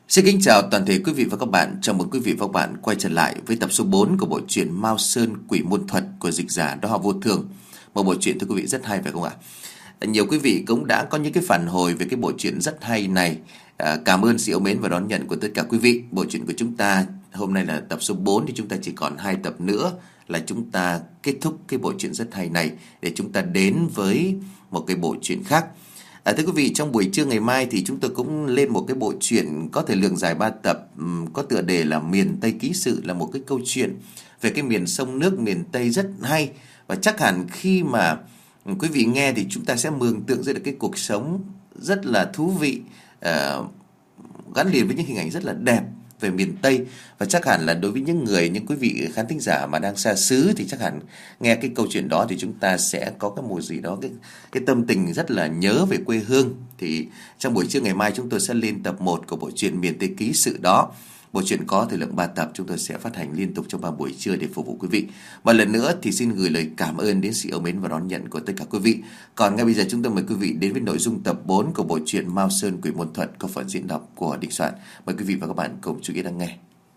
Xin kính chào toàn thể quý vị và các bạn. Chào mừng quý vị và các bạn quay trở lại với tập số 4 của bộ truyện Mao Sơn Quỷ Môn Thuật của dịch giả Đó Họ Vô Thường. Một bộ truyện thưa quý vị rất hay phải không ạ? Nhiều quý vị cũng đã có những cái phản hồi về cái bộ truyện rất hay này. Cảm ơn sự yêu mến và đón nhận của tất cả quý vị. Bộ truyện của chúng ta hôm nay là tập số 4 thì chúng ta chỉ còn 2 tập nữa là chúng ta kết thúc cái bộ truyện rất hay này để chúng ta đến với một cái bộ truyện khác. Thưa quý vị, trong buổi trưa ngày mai thì chúng tôi cũng lên một cái bộ truyện có thời lượng dài 3 tập, có tựa đề là Miền Tây Ký Sự, là một cái câu chuyện về cái miền sông nước miền Tây rất hay. Và chắc hẳn khi mà quý vị nghe thì chúng ta sẽ mường tượng ra được cái cuộc sống rất là thú vị, gắn liền với những hình ảnh rất là đẹp về miền Tây. Và chắc hẳn là đối với những quý vị khán thính giả mà đang xa xứ thì chắc hẳn nghe cái câu chuyện đó thì chúng ta sẽ có cái một gì đó cái tâm tình rất là nhớ về quê hương. Thì trong buổi trưa ngày mai chúng tôi sẽ lên tập 1 của bộ truyện Miền Tây Ký Sự đó. Bộ truyện có thời lượng 3 tập, chúng tôi sẽ phát hành liên tục trong 3 buổi trưa để phục vụ quý vị. Một lần nữa thì xin gửi lời cảm ơn đến sự yêu mến và đón nhận của tất cả quý vị. Còn ngay bây giờ chúng tôi mời quý vị đến với nội dung tập 4 của bộ truyện Mao Sơn Quỷ Môn Thuật có phần diễn đọc của Đình Soạn. Mời quý vị và các bạn cùng chú ý lắng nghe.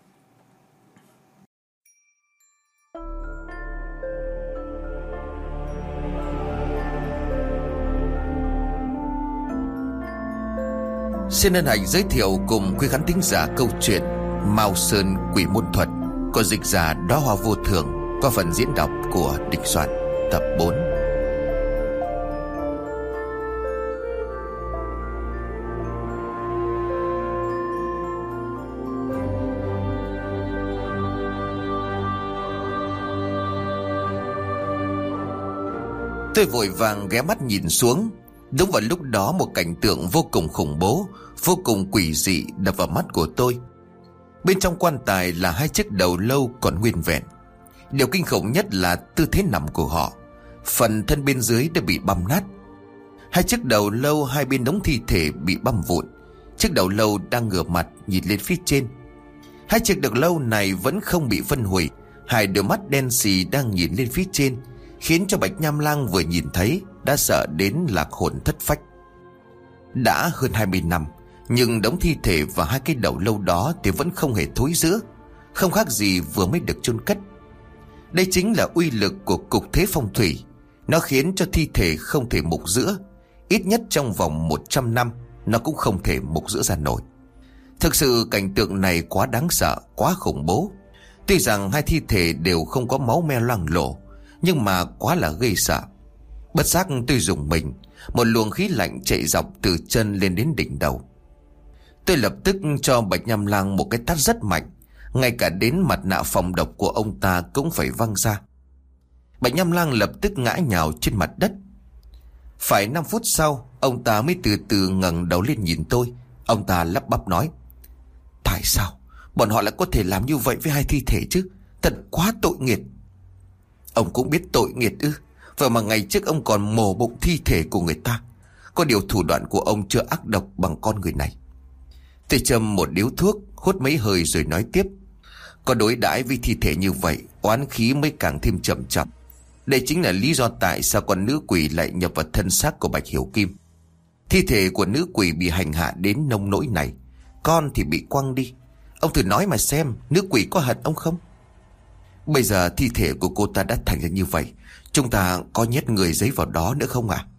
Xin hân hạnh giới thiệu cùng quý khán thính giả câu chuyện Mao Sơn Quỷ Môn Thuật của dịch giả Đó Họ Vô Thường qua phần diễn đọc của Đình Soạn, tập 4. Tôi vội vàng ghé mắt nhìn xuống. Đúng vào lúc đó một cảnh tượng vô cùng khủng bố, vô cùng quỷ dị đập vào mắt của tôi. Bên trong quan tài là 2 chiếc đầu lâu còn nguyên vẹn. Điều kinh khủng nhất là tư thế nằm của họ. Phần thân bên dưới đã bị băm nát. 2 chiếc đầu lâu hai bên đống thi thể bị băm vụn. Chiếc đầu lâu đang ngửa mặt nhìn lên phía trên. 2 chiếc đầu lâu này vẫn không bị phân hủy. 2 đôi mắt đen xì đang nhìn lên phía trên, khiến cho Bạch Nham Lang vừa nhìn thấy đã sợ đến lạc hồn thất phách. Đã hơn 20 năm, nhưng đống thi thể và 2 cái đầu lâu đó thì vẫn không hề thối rữa, không khác gì vừa mới được chôn cất. Đây chính là uy lực của cục thế phong thủy. Nó khiến cho thi thể không thể mục rữa. Ít nhất trong vòng 100 năm nó cũng không thể mục rữa ra nổi. Thực sự cảnh tượng này quá đáng sợ, quá khủng bố. Tuy rằng 2 thi thể đều không có máu me loang lổ, nhưng mà quá là gây sợ. Bất giác tôi rùng mình, một luồng khí lạnh chạy dọc từ chân lên đến đỉnh đầu. Tôi lập tức cho Bạch Nham Lang một cái tát rất mạnh, ngay cả đến mặt nạ phòng độc của ông ta cũng phải văng ra. Bạch Nham Lang lập tức ngã nhào trên mặt đất. Phải 5 phút sau, ông ta mới từ từ ngẩng đầu lên nhìn tôi. Ông ta lắp bắp nói: "Tại sao bọn họ lại có thể làm như vậy với 2 thi thể chứ? Thật quá tội nghiệt." "Ông cũng biết tội nghiệt ư? Vậy mà ngày trước ông còn mổ bụng thi thể của người ta. Có điều thủ đoạn của ông chưa ác độc bằng con người này." Tôi châm một điếu thuốc, hút mấy hơi rồi nói tiếp: "Có đối đãi với thi thể như vậy, oán khí mới càng thêm trầm trọng. Đây chính là lý do tại sao con nữ quỷ lại nhập vào thân xác của Bạch Hiểu Kim. Thi thể của nữ quỷ bị hành hạ đến nông nỗi này, con thì bị quăng đi. Ông thử nói mà xem, nữ quỷ có hận ông không? Bây giờ thi thể của cô ta đã thành ra như vậy, chúng ta có nhét người giấy vào đó nữa không ạ?"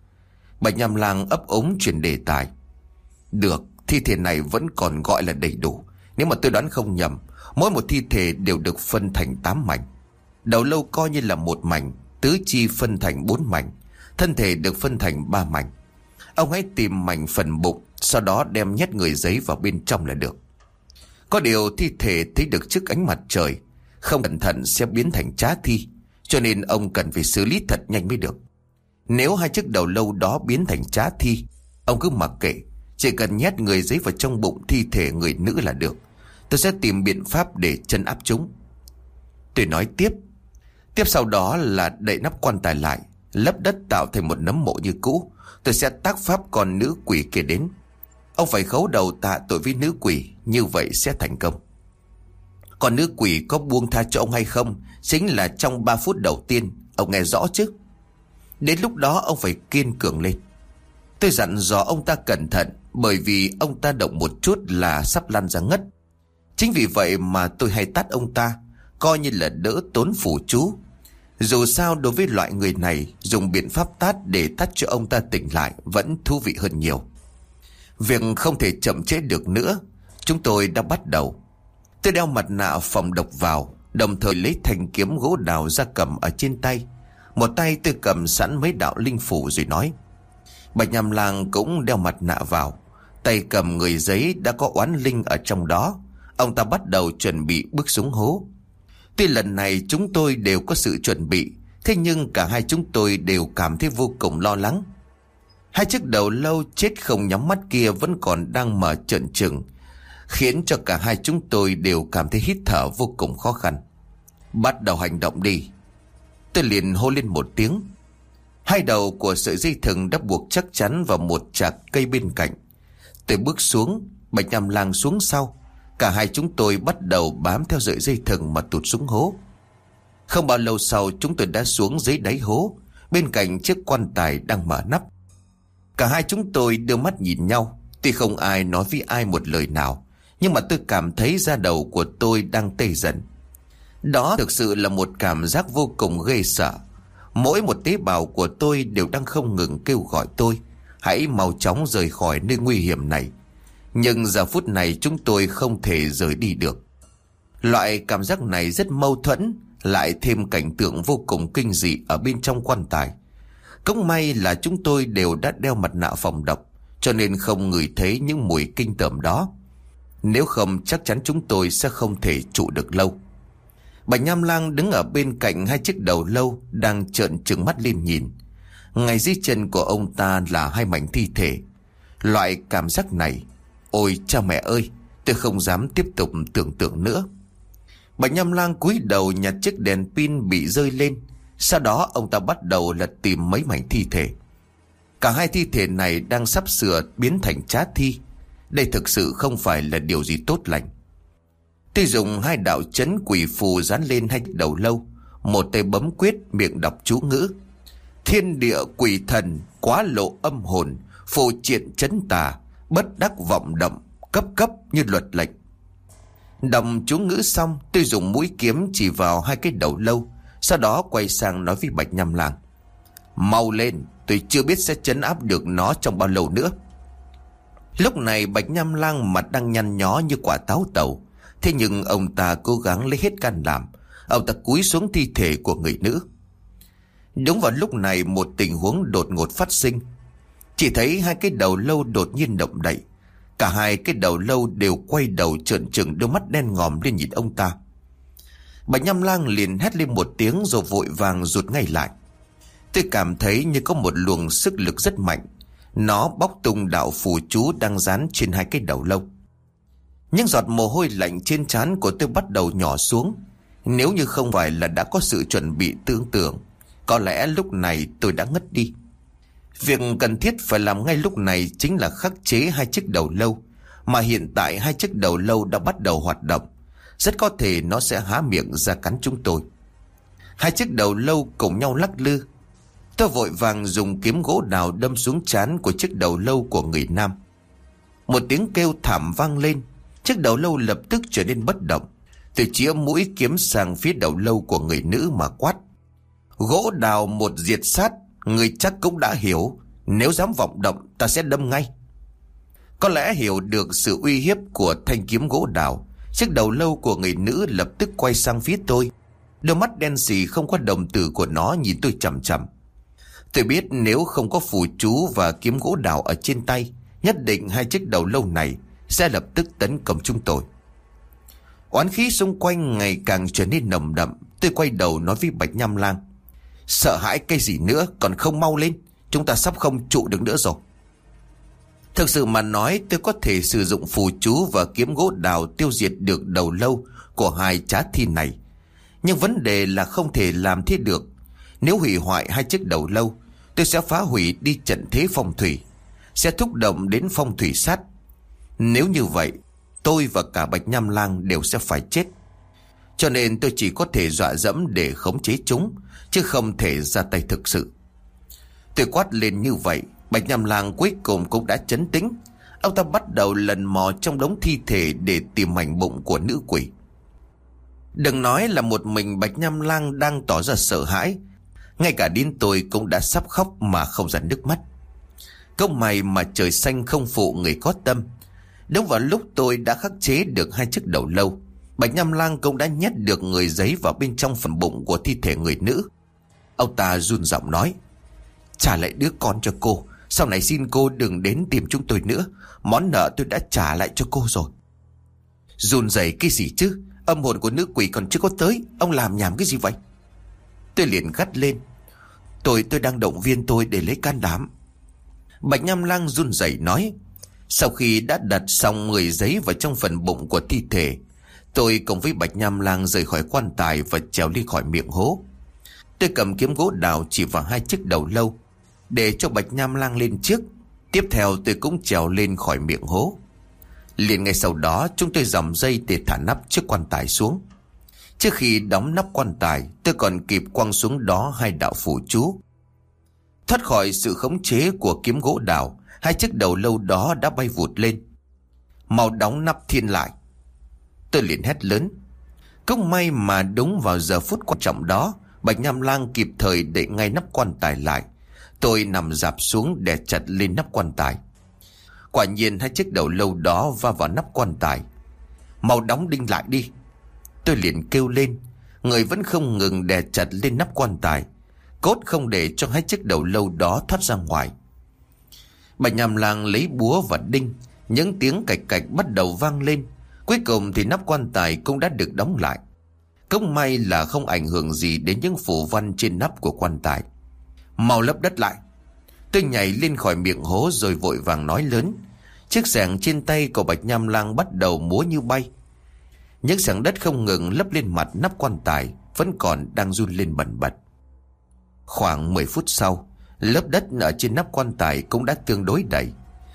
Bạch Nham Lang ấp úng chuyển đề tài: "Được, thi thể này vẫn còn gọi là đầy đủ. Nếu mà tôi đoán không nhầm, mỗi một thi thể đều được phân thành 8 mảnh. Đầu lâu coi như là 1 mảnh, tứ chi phân thành 4 mảnh, thân thể được phân thành 3 mảnh. Ông hãy tìm mảnh phần bụng, sau đó đem nhét người giấy vào bên trong là được. Có điều thi thể thấy được trước ánh mặt trời, không cẩn thận sẽ biến thành trá thi, cho nên ông cần phải xử lý thật nhanh mới được. Nếu 2 chiếc đầu lâu đó biến thành trá thi, ông cứ mặc kệ, chỉ cần nhét người giấy vào trong bụng thi thể người nữ là được. Tôi sẽ tìm biện pháp để trấn áp chúng." Tôi nói tiếp sau đó là đậy nắp quan tài lại, lấp đất tạo thành một nấm mộ như cũ. Tôi sẽ tác pháp con nữ quỷ kia đến. Ông phải khấu đầu tạ tội với nữ quỷ, như vậy sẽ thành công. Còn nữ quỷ có buông tha cho ông hay không chính là trong 3 phút đầu tiên, ông nghe rõ chứ? Đến lúc đó ông phải kiên cường lên. Tôi dặn dò ông ta cẩn thận, bởi vì ông ta động một chút là sắp lăn ra ngất. Chính vì vậy mà tôi hay tát ông ta, coi như là đỡ tốn phù chú. Dù sao đối với loại người này, dùng biện pháp tát để tát cho ông ta tỉnh lại vẫn thú vị hơn nhiều. Việc không thể chậm trễ được nữa, chúng tôi đã bắt đầu. Tôi đeo mặt nạ phòng độc vào, đồng thời lấy thanh kiếm gỗ đào ra cầm ở trên tay. Một tay tôi cầm sẵn mấy đạo linh phủ rồi nói. Bạch Nham Lang cũng đeo mặt nạ vào, tay cầm người giấy đã có oán linh ở trong đó. Ông ta bắt đầu chuẩn bị bước xuống hố. Tuy lần này chúng tôi đều có sự chuẩn bị, thế nhưng cả hai chúng tôi đều cảm thấy vô cùng lo lắng. Hai chiếc đầu lâu chết không nhắm mắt kia vẫn còn đang mở trợn trừng, khiến cho cả hai chúng tôi đều cảm thấy hít thở vô cùng khó khăn. Bắt đầu hành động đi. Tôi liền hô lên một tiếng. Hai đầu của sợi dây thừng đã buộc chắc chắn vào một chạc cây bên cạnh. Tôi bước xuống, Bạch Nham Lang xuống sau. Cả hai chúng tôi bắt đầu bám theo sợi dây thừng mà tụt xuống hố. Không bao lâu sau chúng tôi đã xuống dưới đáy hố, bên cạnh chiếc quan tài đang mở nắp. Cả hai chúng tôi đưa mắt nhìn nhau. Tuy không ai nói với ai một lời nào, nhưng mà tôi cảm thấy da đầu của tôi đang tê dần. Đó thực sự là một cảm giác vô cùng ghê sợ. Mỗi một tế bào của tôi đều đang không ngừng kêu gọi tôi hãy mau chóng rời khỏi nơi nguy hiểm này. Nhưng giờ phút này chúng tôi không thể rời đi được. Loại cảm giác này rất mâu thuẫn, lại thêm cảnh tượng vô cùng kinh dị ở bên trong quan tài. Cũng may là chúng tôi đều đã đeo mặt nạ phòng độc, cho nên không ngửi thấy những mùi kinh tởm đó. Nếu không chắc chắn chúng tôi sẽ không thể trụ được lâu. Bạch Nham Lang đứng ở bên cạnh hai chiếc đầu lâu đang trợn trừng mắt lên nhìn. Ngay dưới chân của ông ta là hai mảnh thi thể. Loại cảm giác này, ôi cha mẹ ơi, tôi không dám tiếp tục tưởng tượng nữa. Bạch Nham Lang cúi đầu nhặt chiếc đèn pin bị rơi lên. Sau đó ông ta bắt đầu lật tìm mấy mảnh thi thể. Cả hai thi thể này đang sắp sửa biến thành trá thi. Đây thực sự không phải là điều gì tốt lành. Tôi dùng hai đạo trấn quỷ phù dán lên hai đầu lâu, một tay bấm quyết miệng đọc chú ngữ. Thiên địa quỷ thần quá lộ âm hồn, phù triện trấn tà, bất đắc vọng động, cấp cấp như luật lệnh. Đọc chú ngữ xong, tôi dùng mũi kiếm chỉ vào hai cái đầu lâu, sau đó quay sang nói với Bạch Nham Lang. Mau lên, tôi chưa biết sẽ trấn áp được nó trong bao lâu nữa. Lúc này Bạch Nham Lang mặt đang nhăn nhó như quả táo tàu. Thế nhưng ông ta cố gắng lấy hết can đảm. Ông ta cúi xuống thi thể của người nữ. Đúng vào lúc này một tình huống đột ngột phát sinh. Chỉ thấy hai cái đầu lâu đột nhiên động đậy. Cả hai cái đầu lâu đều quay đầu trợn trừng đôi mắt đen ngòm lên nhìn ông ta. Bạch Nham Lang liền hét lên một tiếng rồi vội vàng rụt ngay lại. Tôi cảm thấy như có một luồng sức lực rất mạnh. Nó bóc tung đạo phù chú đang dán trên hai cái đầu lâu. Những giọt mồ hôi lạnh trên trán của tôi bắt đầu nhỏ xuống. Nếu như không phải là đã có sự chuẩn bị tưởng tượng, có lẽ lúc này tôi đã ngất đi. Việc cần thiết phải làm ngay lúc này chính là khắc chế hai chiếc đầu lâu. Mà hiện tại hai chiếc đầu lâu đã bắt đầu hoạt động. Rất có thể nó sẽ há miệng ra cắn chúng tôi. Hai chiếc đầu lâu cùng nhau lắc lư. Tôi vội vàng dùng kiếm gỗ đào đâm xuống trán của chiếc đầu lâu của người nam. Một tiếng kêu thảm vang lên. Chiếc đầu lâu lập tức trở nên bất động. Tôi chĩa mũi kiếm sang phía đầu lâu của người nữ mà quát. Gỗ đào một diệt sát, người chắc cũng đã hiểu. Nếu dám vọng động ta sẽ đâm ngay. Có lẽ hiểu được sự uy hiếp của thanh kiếm gỗ đào, chiếc đầu lâu của người nữ lập tức quay sang phía tôi. Đôi mắt đen sì không có đồng tử của nó nhìn tôi chằm chằm. Tôi biết nếu không có phù chú và kiếm gỗ đào ở trên tay, nhất định hai chiếc đầu lâu này sẽ lập tức tấn công chúng tôi. Oán khí xung quanh ngày càng trở nên nồng đậm. Tôi quay đầu nói với Bạch Nham Lang. Sợ hãi cái gì nữa, còn không mau lên. Chúng ta sắp không trụ được nữa rồi. Thực sự mà nói, tôi có thể sử dụng phù chú và kiếm gỗ đào tiêu diệt được đầu lâu của hai trá thi này. Nhưng vấn đề là không thể làm thế được. Nếu hủy hoại hai chiếc đầu lâu, tôi sẽ phá hủy đi trận thế phong thủy, sẽ thúc động đến phong thủy sát. Nếu như vậy, tôi và cả Bạch Nham Lang đều sẽ phải chết. Cho nên tôi chỉ có thể dọa dẫm để khống chế chúng, chứ không thể ra tay thực sự. Tôi quát lên như vậy, Bạch Nham Lang cuối cùng cũng đã trấn tĩnh. Ông ta bắt đầu lần mò trong đống thi thể để tìm mảnh bụng của nữ quỷ. Đừng nói là một mình Bạch Nham Lang đang tỏ ra sợ hãi, ngay cả đến tôi cũng đã sắp khóc mà không ra nước mắt. Công may mà trời xanh không phụ người có tâm. Đúng vào lúc tôi đã khắc chế được 2 chiếc đầu lâu, Bạch Nham Lang cũng đã nhét được người giấy vào bên trong phần bụng của thi thể người nữ. Ông ta run giọng nói: "Trả lại đứa con cho cô. Sau này xin cô đừng đến tìm chúng tôi nữa. Món nợ tôi đã trả lại cho cô rồi." Run rẩy cái gì chứ? Âm hồn của nữ quỷ còn chưa có tới, ông làm nhảm cái gì vậy? Tôi liền gắt lên: Tôi đang động viên tôi để lấy can đảm." Bạch Nham Lang run rẩy nói: "Sau khi đã đặt xong người giấy vào trong phần bụng của thi thể, tôi cùng với Bạch Nham Lang rời khỏi quan tài và trèo đi khỏi miệng hố. Tôi cầm kiếm gỗ đào chỉ vào 2 chiếc đầu lâu, để cho Bạch Nham Lang lên trước. Tiếp theo tôi cũng trèo lên khỏi miệng hố. Liền ngay sau đó chúng tôi giòng dây để thả nắp chiếc quan tài xuống. Trước khi đóng nắp quan tài, tôi còn kịp quăng xuống đó 2 đạo phù chú. Thoát khỏi sự khống chế của kiếm gỗ đào, 2 chiếc đầu lâu đó đã bay vụt lên. "Mau đóng nắp thiên lại!" Tôi liền hét lớn. Cũng may mà đúng vào giờ phút quan trọng đó, Bạch Nham Lang kịp thời đậy ngay nắp quan tài lại. Tôi nằm rạp xuống đè chặt lên nắp quan tài. Quả nhiên 2 chiếc đầu lâu đó va vào nắp quan tài. "Mau đóng đinh lại đi!" Tôi liền kêu lên. Người vẫn không ngừng đè chặt lên nắp quan tài, cốt không để cho 2 chiếc đầu lâu đó thoát ra ngoài. Bạch Nham Lang lấy búa và đinh. Những tiếng cạch cạch bắt đầu vang lên. Cuối cùng thì nắp quan tài cũng đã được đóng lại. Cũng may là không ảnh hưởng gì đến những phù văn trên nắp của quan tài. "Mau lấp đất lại!" Tôi nhảy lên khỏi miệng hố rồi vội vàng nói lớn. Chiếc xẻng trên tay của Bạch Nham Lang bắt đầu múa như bay. Những xẻng đất không ngừng lấp lên mặt nắp quan tài, vẫn còn đang run lên bần bật. Khoảng 10 phút sau, lớp đất ở trên nắp quan tài cũng đã tương đối đầy.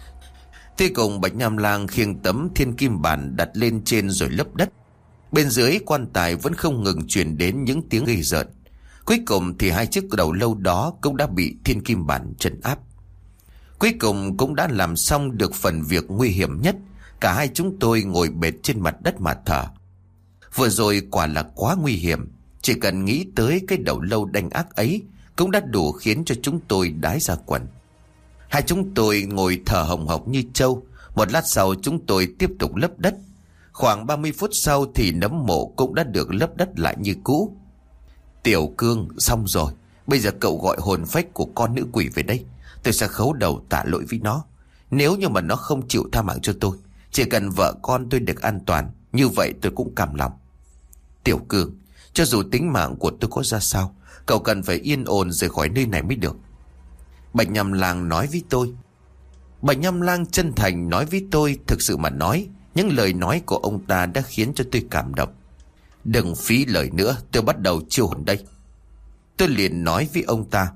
Tôi cùng Bạch Nham Lang khiêng tấm thiên kim bản đặt lên trên rồi lấp đất. Bên dưới quan tài vẫn không ngừng truyền đến những tiếng ghê rợn. Cuối cùng thì 2 chiếc đầu lâu đó cũng đã bị thiên kim bản trấn áp. Cuối cùng cũng đã làm xong được phần việc nguy hiểm nhất. Cả hai chúng tôi ngồi bệt trên mặt đất mà thở. Vừa rồi quả là quá nguy hiểm. Chỉ cần nghĩ tới cái đầu lâu đanh ác ấy cũng đã đủ khiến cho chúng tôi đái ra quần. Hai chúng tôi ngồi thở hồng hộc như trâu. Một lát sau chúng tôi tiếp tục lấp đất. Khoảng 30 phút sau thì nấm mộ cũng đã được lấp đất lại như cũ. "Tiểu Cương, xong rồi. Bây giờ cậu gọi hồn phách của con nữ quỷ về đây. Tôi sẽ khấu đầu tạ lỗi với nó. Nếu như mà nó không chịu tha mạng cho tôi, chỉ cần vợ con tôi được an toàn, như vậy tôi cũng cam lòng. Tiểu Cương, cho dù tính mạng của tôi có ra sao, cậu cần phải yên ổn rời khỏi nơi này mới được." Bạch Nham Lang nói với tôi. Bạch Nham Lang chân thành nói với tôi. Thực sự mà nói, những lời nói của ông ta đã khiến cho tôi cảm động. "Đừng phí lời nữa, tôi bắt đầu chiêu hồn đây." Tôi liền nói với ông ta.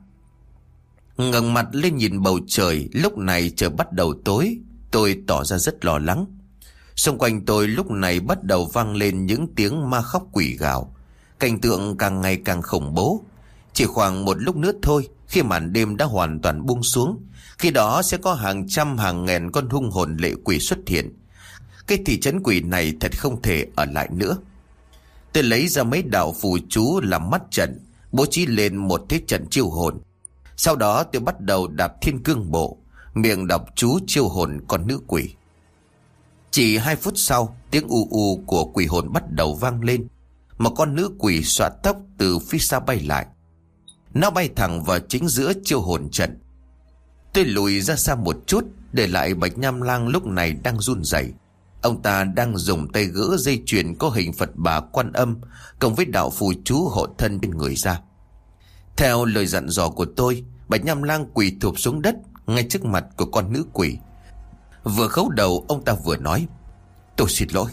Ngẩng mặt lên nhìn bầu trời. Lúc này trời bắt đầu tối. Tôi tỏ ra rất lo lắng. Xung quanh tôi lúc này bắt đầu vang lên những tiếng ma khóc quỷ gào. Cảnh tượng càng ngày càng khủng bố. Chỉ khoảng một lúc nữa thôi, khi màn đêm đã hoàn toàn buông xuống, khi đó sẽ có hàng trăm hàng ngàn con hung hồn lệ quỷ xuất hiện. Cái thị trấn quỷ này thật không thể ở lại nữa. Tôi lấy ra mấy đạo phù chú làm mắt trận, bố trí lên một thế trận chiêu hồn. Sau đó tôi bắt đầu đạp thiên cương bộ, miệng đọc chú chiêu hồn con nữ quỷ. Chỉ 2 phút sau, tiếng u u của quỷ hồn bắt đầu vang lên. Một con nữ quỷ xõa tóc từ phía xa bay lại. Nó bay thẳng vào chính giữa chiêu hồn trận. Tôi lùi ra xa một chút, để lại Bạch Nham Lang lúc này đang run rẩy. Ông ta đang dùng tay gỡ dây chuyền có hình Phật Bà Quan Âm cộng với đạo phù chú hộ thân bên người ra. Theo lời dặn dò của tôi, Bạch Nham Lang quỳ thụp xuống đất ngay trước mặt của con nữ quỷ. Vừa khấu đầu, ông ta vừa nói: tôi xin lỗi.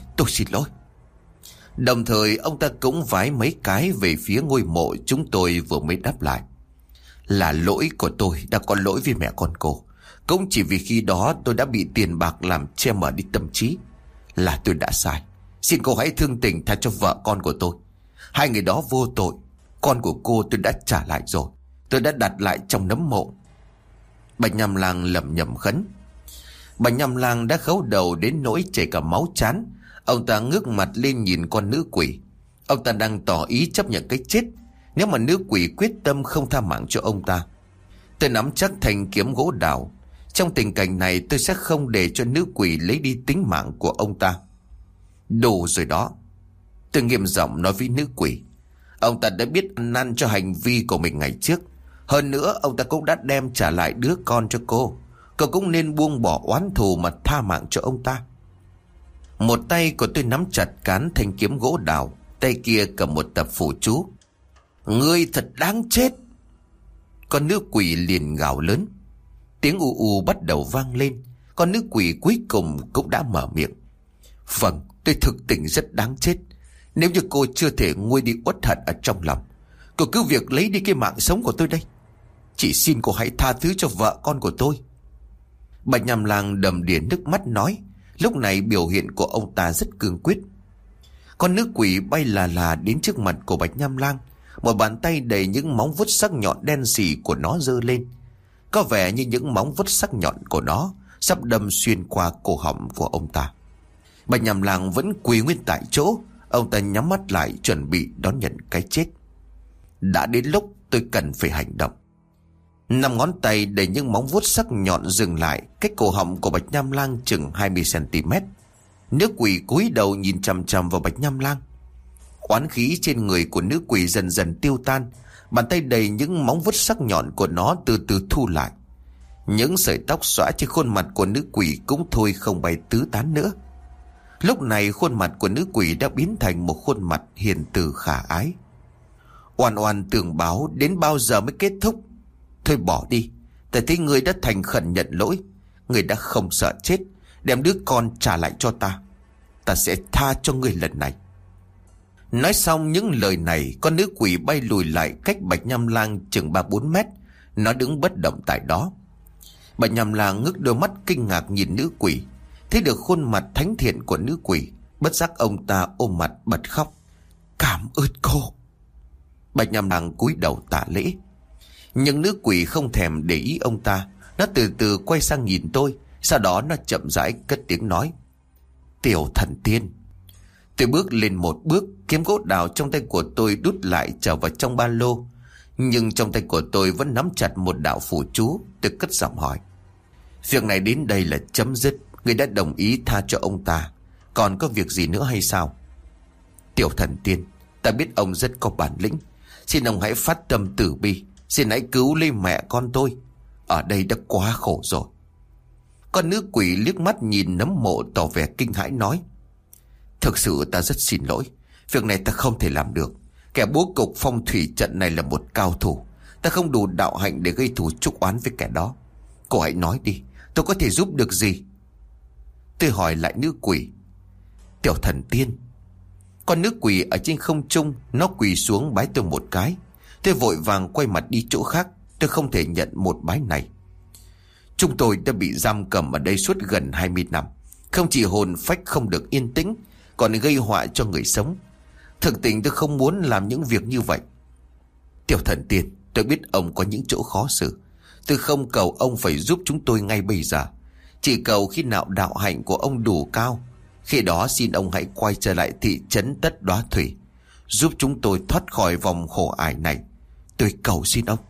Đồng thời ông ta cũng vái mấy cái về phía ngôi mộ chúng tôi vừa mới đáp lại. "Là lỗi của tôi, đã có lỗi với mẹ con cô. Cũng chỉ vì khi đó tôi đã bị tiền bạc làm che mờ đi tâm trí. Là tôi đã sai. Xin cô hãy thương tình tha cho vợ con của tôi. 2 người đó vô tội. Con của cô tôi đã trả lại rồi. Tôi đã đặt lại trong nấm mộ." Bạch Nham Lang lẩm nhẩm khấn. Bà Nhằm Lang đã khấu đầu đến nỗi chảy cả máu chán. Ông ta ngước mặt lên nhìn con nữ quỷ. Ông ta đang tỏ ý chấp nhận cái chết nếu mà nữ quỷ quyết tâm không tha mạng cho ông ta. Tôi nắm chắc thanh kiếm gỗ đào. Trong tình cảnh này tôi sẽ không để cho nữ quỷ lấy đi tính mạng của ông ta. Đủ rồi đó. Tôi nghiêm giọng nói với nữ quỷ. Ông ta đã biết ăn năn cho hành vi của mình ngày trước. Hơn nữa ông ta cũng đã đem trả lại đứa con cho cô. Cô cũng nên buông bỏ oán thù mà tha mạng cho ông ta. Một tay của tôi nắm chặt cán thanh kiếm gỗ đào, tay kia cầm một tập phù chú. Ngươi thật đáng chết. Con nữ quỷ liền gào lớn. Tiếng u u bắt đầu vang lên. Con nữ quỷ cuối cùng cũng đã mở miệng. Vâng, tôi thực tình rất đáng chết. Nếu như cô chưa thể nguôi đi uất hận ở trong lòng, cô cứ việc lấy đi cái mạng sống của tôi đây. Chỉ xin cô hãy tha thứ cho vợ con của tôi. Bà Nhằm Lang đầm đìa nước mắt nói. Lúc này biểu hiện của ông ta rất cương quyết. Con nữ quỷ bay là đến trước mặt của Bạch Nhằm Lang. Một bàn tay đầy những móng vuốt sắc nhọn đen sì của nó giơ lên. Có vẻ như những móng vuốt sắc nhọn của nó sắp đâm xuyên qua cổ họng của ông ta. Bạch Nhằm Lang vẫn quỳ nguyên tại chỗ. Ông ta nhắm mắt lại chuẩn bị đón nhận cái chết. Đã đến lúc tôi cần phải hành động. 5 ngón tay đầy những móng vuốt sắc nhọn dừng lại cách cổ họng của Bạch Nhằm Lang chừng 20 cm. Nữ quỷ cúi đầu nhìn chằm chằm vào Bạch Nhằm Lang. Oán khí trên người của nữ quỷ dần dần tiêu tan. Bàn tay đầy những móng vuốt sắc nhọn của nó từ từ thu lại. Những sợi tóc xõa trên khuôn mặt của nữ quỷ cũng thôi không bay tứ tán nữa. Lúc này khuôn mặt của nữ quỷ đã biến thành một khuôn mặt hiền từ khả ái. Oan oan tường báo đến bao giờ mới kết thúc? Thôi bỏ đi. Ta thấy ngươi đã thành khẩn nhận lỗi. Ngươi đã không sợ chết. Đem đứa con trả lại cho ta. Ta sẽ tha cho ngươi lần này. Nói xong những lời này, con nữ quỷ bay lùi lại cách Bạch Nhằm Lang chừng 3-4 mét. Nó đứng bất động tại đó. Bạch Nhằm Lang ngước đôi mắt kinh ngạc nhìn nữ quỷ. Thấy được khuôn mặt thánh thiện của nữ quỷ, bất giác ông ta ôm mặt bật khóc. Cảm ơn cô. Bạch Nhằm Lang cúi đầu tạ lễ. Nhưng nữ quỷ không thèm để ý ông ta. Nó từ từ quay sang nhìn tôi. Sau đó nó chậm rãi cất tiếng nói. Tiểu thần tiên. Tôi bước lên một bước. Kiếm gỗ đào trong tay của tôi đút lại trở vào trong ba lô. Nhưng trong tay của tôi vẫn nắm chặt một đạo phù chú. Tôi cất giọng hỏi. Việc này đến đây là chấm dứt. Người đã đồng ý tha cho ông ta. Còn có việc gì nữa hay sao? Tiểu thần tiên, ta biết ông rất có bản lĩnh. Xin ông hãy phát tâm từ bi. Xin hãy cứu lấy mẹ con tôi. Ở đây đã quá khổ rồi. Con nữ quỷ liếc mắt nhìn nấm mộ tỏ vẻ kinh hãi nói. Thực sự ta rất xin lỗi. Việc này ta không thể làm được. Kẻ bố cục phong thủy trận này là một cao thủ. Ta không đủ đạo hạnh để gây thù chuốc oán với kẻ đó. Cô hãy nói đi. Tôi có thể giúp được gì? Tôi hỏi lại nữ quỷ. Tiểu thần tiên. Con nữ quỷ ở trên không trung. Nó quỳ xuống bái tôi một cái. Tôi vội vàng quay mặt đi chỗ khác. Tôi không thể nhận một bái này. Chúng tôi đã bị giam cầm ở đây suốt gần 20 năm. Không chỉ hồn phách không được yên tĩnh, còn gây họa cho người sống. Thực tình tôi không muốn làm những việc như vậy. Tiểu thần tiên, tôi biết ông có những chỗ khó xử. Tôi không cầu ông phải giúp chúng tôi ngay bây giờ. Chỉ cầu khi nào đạo hạnh của ông đủ cao, khi đó xin ông hãy quay trở lại thị trấn Tất Đóa Thủy, giúp chúng tôi thoát khỏi vòng khổ ải này. Tôi cầu xin ông.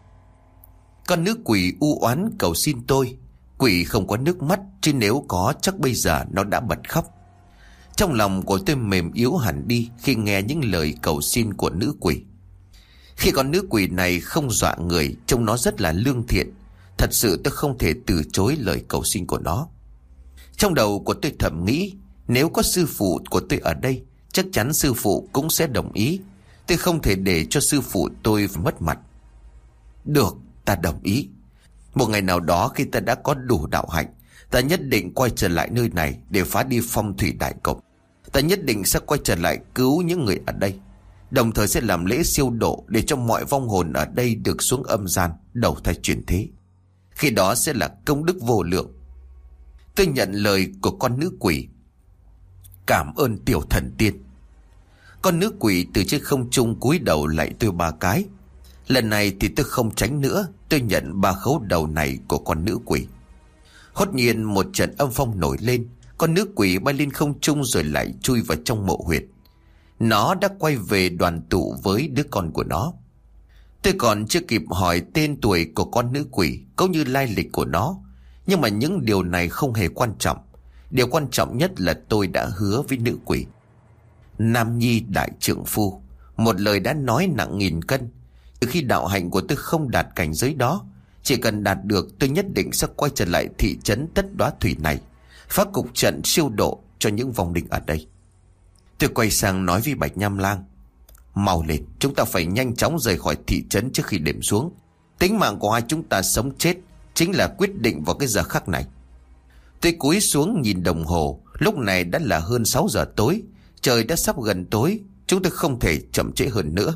Con nữ quỷ u oán cầu xin tôi. Quỷ không có nước mắt, chứ nếu có chắc bây giờ nó đã bật khóc. Trong lòng của tôi mềm yếu hẳn đi khi nghe những lời cầu xin của nữ quỷ. Khi con nữ quỷ này không dọa người, trông nó rất là lương thiện. Thật sự tôi không thể từ chối lời cầu xin của nó. Trong đầu của tôi thầm nghĩ, nếu có sư phụ của tôi ở đây, chắc chắn sư phụ cũng sẽ đồng ý. Tôi không thể để cho sư phụ tôi mất mặt. Được, ta đồng ý. Một ngày nào đó khi ta đã có đủ đạo hạnh, ta nhất định quay trở lại nơi này để phá đi phong thủy đại cục. Ta nhất định sẽ quay trở lại cứu những người ở đây, đồng thời sẽ làm lễ siêu độ để cho mọi vong hồn ở đây được xuống âm gian, đầu thai chuyển thế. Khi đó sẽ là công đức vô lượng. Tôi nhận lời của con nữ quỷ. Cảm ơn tiểu thần tiên. Con nữ quỷ từ trên không trung cúi đầu lạy tôi 3 cái. Lần này thì tôi không tránh nữa. Tôi nhận 3 khấu đầu này của con nữ quỷ. Hốt nhiên một trận âm phong nổi lên. Con nữ quỷ bay lên không trung rồi lại chui vào trong mộ huyệt. Nó đã quay về đoàn tụ với đứa con của nó. Tôi còn chưa kịp hỏi tên tuổi của con nữ quỷ cũng như lai lịch của nó. Nhưng mà những điều này không hề quan trọng. Điều quan trọng nhất là tôi đã hứa với nữ quỷ. Nam nhi đại trượng phu, một lời đã nói nặng nghìn cân. Từ khi đạo hạnh của tôi không đạt cảnh giới đó, chỉ cần đạt được, tôi nhất định sẽ quay trở lại thị trấn Tất Đóa Thủy này, phá cục trận siêu độ cho những vong linh ở đây. Tôi quay sang nói với Bạch Nham Lang: mau lên, chúng ta phải nhanh chóng rời khỏi thị trấn trước khi đêm xuống. Tính mạng của hai chúng ta sống chết chính là quyết định vào cái giờ khắc này. Tôi cúi xuống nhìn đồng hồ. Lúc này đã là hơn 6 giờ tối. Trời đã sắp gần tối. Chúng tôi không thể chậm trễ hơn nữa.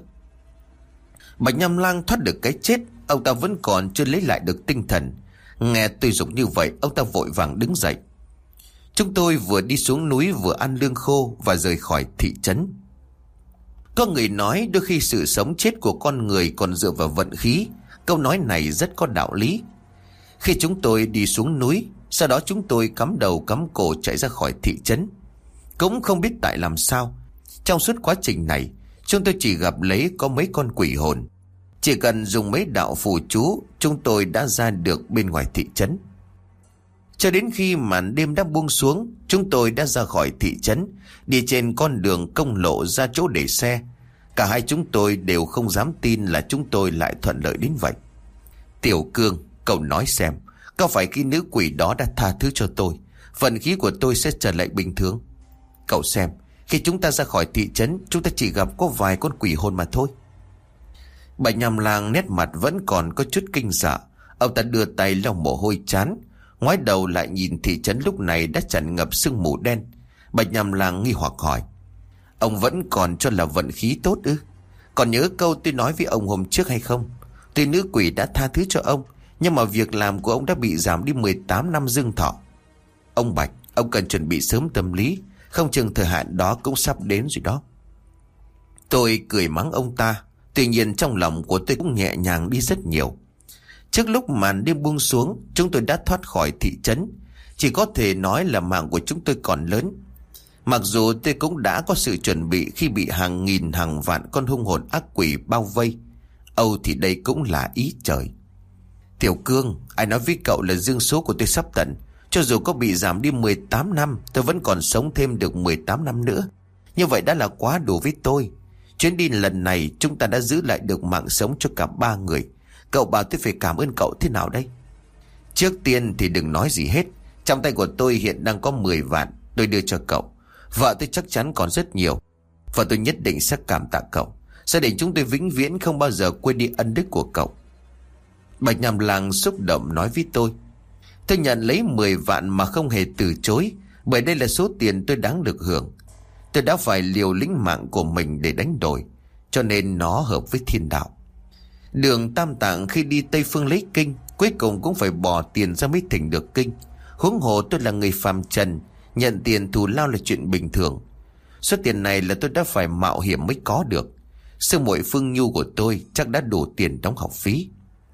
Bạch Nham Lang thoát được cái chết, ông ta vẫn còn chưa lấy lại được tinh thần. Nghe tôi dục như vậy, ông ta vội vàng đứng dậy. Chúng tôi vừa đi xuống núi vừa ăn lương khô và rời khỏi thị trấn. Có người nói đôi khi sự sống chết của con người còn dựa vào vận khí. Câu nói này rất có đạo lý. Khi chúng tôi đi xuống núi, sau đó chúng tôi cắm đầu cắm cổ chạy ra khỏi thị trấn. Cũng không biết tại làm sao, trong suốt quá trình này chúng tôi chỉ gặp lấy có mấy con quỷ hồn. Chỉ cần dùng mấy đạo phù chú, chúng tôi đã ra được bên ngoài thị trấn. Cho đến khi màn đêm đã buông xuống, chúng tôi đã ra khỏi thị trấn, đi trên con đường công lộ ra chỗ để xe. Cả hai chúng tôi đều không dám tin là chúng tôi lại thuận lợi đến vậy. Tiểu Cương, cậu nói xem, có phải khi nữ quỷ đó đã tha thứ cho tôi, vận khí của tôi sẽ trở lại bình thường? Cậu xem, khi chúng ta ra khỏi thị trấn, chúng ta chỉ gặp có vài con quỷ hồn mà thôi. Bạch Nham Lang nét mặt vẫn còn có chút kinh sợ. Ông ta đưa tay lau mồ hôi chán, ngoái đầu lại nhìn thị trấn lúc này đã tràn ngập sương mù đen. Bạch Nham Lang nghi hoặc hỏi: ông vẫn còn cho là vận khí tốt ư? Còn nhớ câu tôi nói với ông hôm trước hay không? Tuy nữ quỷ đã tha thứ cho ông, nhưng mà việc làm của ông đã bị giảm đi 18 năm dương thọ. Ông Bạch, ông cần chuẩn bị sớm tâm lý, không chừng thời hạn đó cũng sắp đến rồi đó. Tôi cười mắng ông ta. Tuy nhiên trong lòng của tôi cũng nhẹ nhàng đi rất nhiều. Trước lúc màn đêm buông xuống, chúng tôi đã thoát khỏi thị trấn. Chỉ có thể nói là mạng của chúng tôi còn lớn. Mặc dù tôi cũng đã có sự chuẩn bị khi bị hàng nghìn hàng vạn con hung hồn ác quỷ bao vây. Âu thì đây cũng là ý trời. Tiểu Cương, ai nói với cậu là dương số của tôi sắp tận. Cho dù có bị giảm đi 18 năm, tôi vẫn còn sống thêm được 18 năm nữa. Như vậy đã là quá đủ với tôi. Chuyến đi lần này chúng ta đã giữ lại được mạng sống cho cả 3 người. Cậu bảo tôi phải cảm ơn cậu thế nào đây? Trước tiên thì đừng nói gì hết. Trong tay của tôi hiện đang có 10 vạn. Tôi đưa cho cậu. Vợ tôi chắc chắn còn rất nhiều. Và tôi nhất định sẽ cảm tạ cậu. Gia đình chúng tôi vĩnh viễn không bao giờ quên đi ân đức của cậu. Bạch Nham Lang xúc động nói với tôi. Tôi nhận lấy 10 vạn mà không hề từ chối, bởi đây là số tiền tôi đáng được hưởng. Tôi đã phải liều lĩnh mạng của mình để đánh đổi, cho nên nó hợp với thiên đạo. Đường Tam Tạng khi đi Tây Phương lấy kinh, cuối cùng cũng phải bỏ tiền ra mới thỉnh được kinh. Huống hồ tôi là người phàm trần, nhận tiền thù lao là chuyện bình thường. Số tiền này là tôi đã phải mạo hiểm mới có được. Sư muội Phương Nhu của tôi chắc đã đủ tiền đóng học phí.